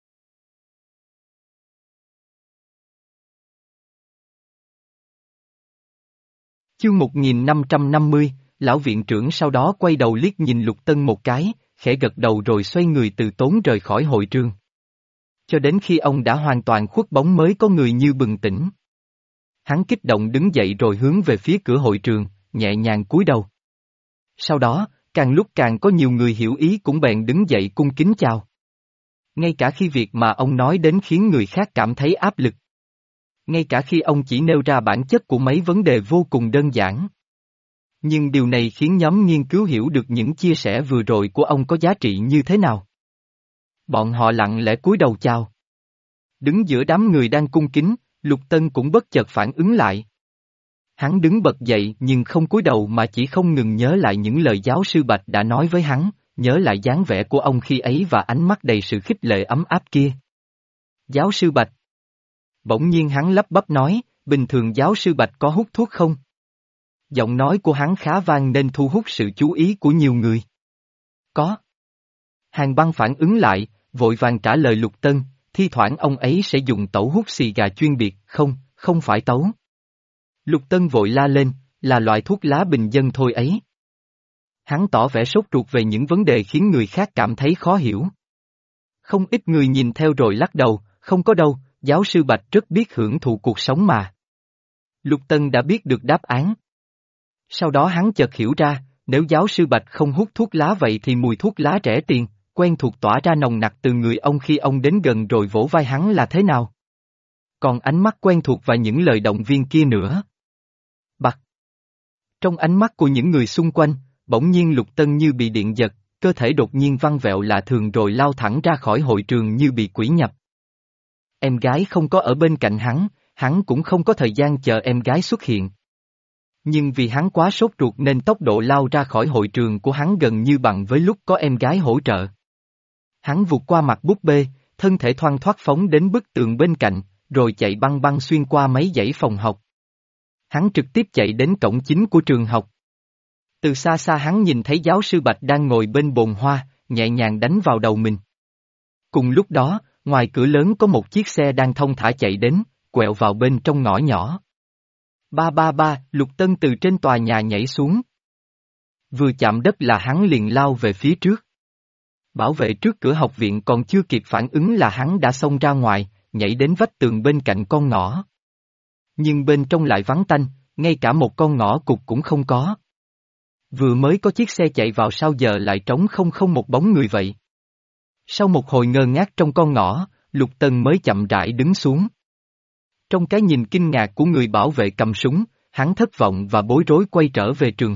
Chương một nghìn năm trăm năm mươi, lão viện trưởng sau đó quay đầu liếc nhìn Lục Tân một cái, khẽ gật đầu rồi xoay người từ tốn rời khỏi hội trường. Cho đến khi ông đã hoàn toàn khuất bóng mới có người như bừng tỉnh. Hắn kích động đứng dậy rồi hướng về phía cửa hội trường, nhẹ nhàng cúi đầu. Sau đó, càng lúc càng có nhiều người hiểu ý cũng bèn đứng dậy cung kính chào. Ngay cả khi việc mà ông nói đến khiến người khác cảm thấy áp lực. Ngay cả khi ông chỉ nêu ra bản chất của mấy vấn đề vô cùng đơn giản. Nhưng điều này khiến nhóm nghiên cứu hiểu được những chia sẻ vừa rồi của ông có giá trị như thế nào. Bọn họ lặng lẽ cúi đầu chào. Đứng giữa đám người đang cung kính, Lục Tân cũng bất chợt phản ứng lại. Hắn đứng bật dậy nhưng không cúi đầu mà chỉ không ngừng nhớ lại những lời giáo sư Bạch đã nói với hắn, nhớ lại dáng vẻ của ông khi ấy và ánh mắt đầy sự khích lệ ấm áp kia. Giáo sư Bạch. Bỗng nhiên hắn lắp bắp nói, bình thường giáo sư Bạch có hút thuốc không? Giọng nói của hắn khá vang nên thu hút sự chú ý của nhiều người. Có. Hàn Băng phản ứng lại, vội vàng trả lời Lục Tân, thi thoảng ông ấy sẽ dùng tẩu hút xì gà chuyên biệt, không, không phải tấu. Lục Tân vội la lên, là loại thuốc lá bình dân thôi ấy. Hắn tỏ vẻ sốt ruột về những vấn đề khiến người khác cảm thấy khó hiểu. Không ít người nhìn theo rồi lắc đầu, không có đâu, giáo sư Bạch rất biết hưởng thụ cuộc sống mà. Lục Tân đã biết được đáp án. Sau đó hắn chợt hiểu ra, nếu giáo sư Bạch không hút thuốc lá vậy thì mùi thuốc lá rẻ tiền, quen thuộc tỏa ra nồng nặc từ người ông khi ông đến gần rồi vỗ vai hắn là thế nào? Còn ánh mắt quen thuộc và những lời động viên kia nữa. Bạch. Trong ánh mắt của những người xung quanh, bỗng nhiên Lục Tân như bị điện giật, cơ thể đột nhiên văng vẹo lạ thường rồi lao thẳng ra khỏi hội trường như bị quỷ nhập. Em gái không có ở bên cạnh hắn, hắn cũng không có thời gian chờ em gái xuất hiện. Nhưng vì hắn quá sốt ruột nên tốc độ lao ra khỏi hội trường của hắn gần như bằng với lúc có em gái hỗ trợ. Hắn vụt qua mặt búp bê, thân thể thoăn thoắt phóng đến bức tường bên cạnh, rồi chạy băng băng xuyên qua mấy dãy phòng học. Hắn trực tiếp chạy đến cổng chính của trường học. Từ xa xa hắn nhìn thấy giáo sư Bạch đang ngồi bên bồn hoa, nhẹ nhàng đánh vào đầu mình. Cùng lúc đó, ngoài cửa lớn có một chiếc xe đang thong thả chạy đến, quẹo vào bên trong ngõ nhỏ. Ba ba ba, Lục Tân từ trên tòa nhà nhảy xuống. Vừa chạm đất là hắn liền lao về phía trước. Bảo vệ trước cửa học viện còn chưa kịp phản ứng là hắn đã xông ra ngoài, nhảy đến vách tường bên cạnh con ngõ. Nhưng bên trong lại vắng tanh, ngay cả một con ngõ cụt cũng không có. Vừa mới có chiếc xe chạy vào sao giờ lại trống không không một bóng người vậy. Sau một hồi ngơ ngác trong con ngõ, Lục Tân mới chậm rãi đứng xuống. Trong cái nhìn kinh ngạc của người bảo vệ cầm súng, hắn thất vọng và bối rối quay trở về trường học,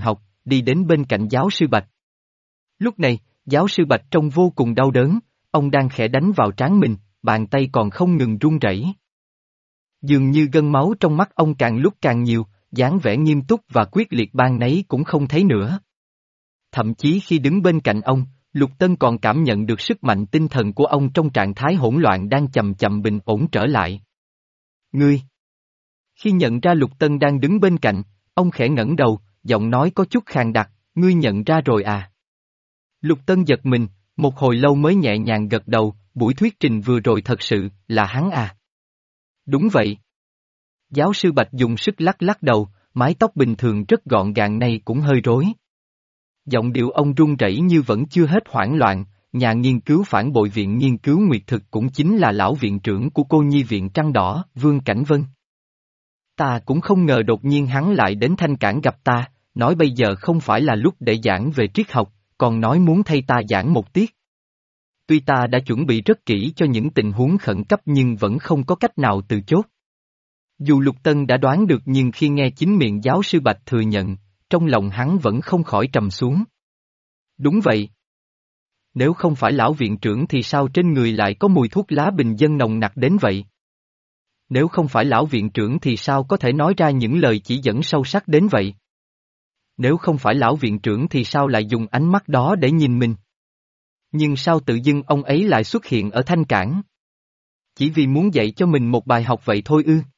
đi đến bên cạnh giáo sư Bạch. Lúc này, giáo sư Bạch trông vô cùng đau đớn, ông đang khẽ đánh vào trán mình, bàn tay còn không ngừng run rẩy. Dường như gân máu trong mắt ông càng lúc càng nhiều, dáng vẻ nghiêm túc và quyết liệt ban nấy cũng không thấy nữa. Thậm chí khi đứng bên cạnh ông, Lục Tân còn cảm nhận được sức mạnh tinh thần của ông trong trạng thái hỗn loạn đang chậm chậm bình ổn trở lại. Ngươi! Khi nhận ra Lục Tân đang đứng bên cạnh, ông khẽ ngẩng đầu, giọng nói có chút khàn đặc, ngươi nhận ra rồi à? Lục Tân giật mình, một hồi lâu mới nhẹ nhàng gật đầu, buổi thuyết trình vừa rồi thật sự, là hắn à? Đúng vậy. Giáo sư Bạch dùng sức lắc lắc đầu, mái tóc bình thường rất gọn gàng này cũng hơi rối. Giọng điệu ông run rẩy như vẫn chưa hết hoảng loạn, nhà nghiên cứu phản bội viện nghiên cứu Nguyệt Thực cũng chính là lão viện trưởng của cô nhi viện Trăng Đỏ, Vương Cảnh Vân. Ta cũng không ngờ đột nhiên hắn lại đến Thanh Cảng gặp ta, nói bây giờ không phải là lúc để giảng về triết học, còn nói muốn thay ta giảng một tiết. Tuy ta đã chuẩn bị rất kỹ cho những tình huống khẩn cấp nhưng vẫn không có cách nào từ chốt. Dù Lục Tân đã đoán được nhưng khi nghe chính miệng giáo sư Bạch thừa nhận, trong lòng hắn vẫn không khỏi trầm xuống. Đúng vậy. Nếu không phải lão viện trưởng thì sao trên người lại có mùi thuốc lá bình dân nồng nặc đến vậy? Nếu không phải lão viện trưởng thì sao có thể nói ra những lời chỉ dẫn sâu sắc đến vậy? Nếu không phải lão viện trưởng thì sao lại dùng ánh mắt đó để nhìn mình? Nhưng sao tự dưng ông ấy lại xuất hiện ở Thanh Cảng? Chỉ vì muốn dạy cho mình một bài học vậy thôi ư?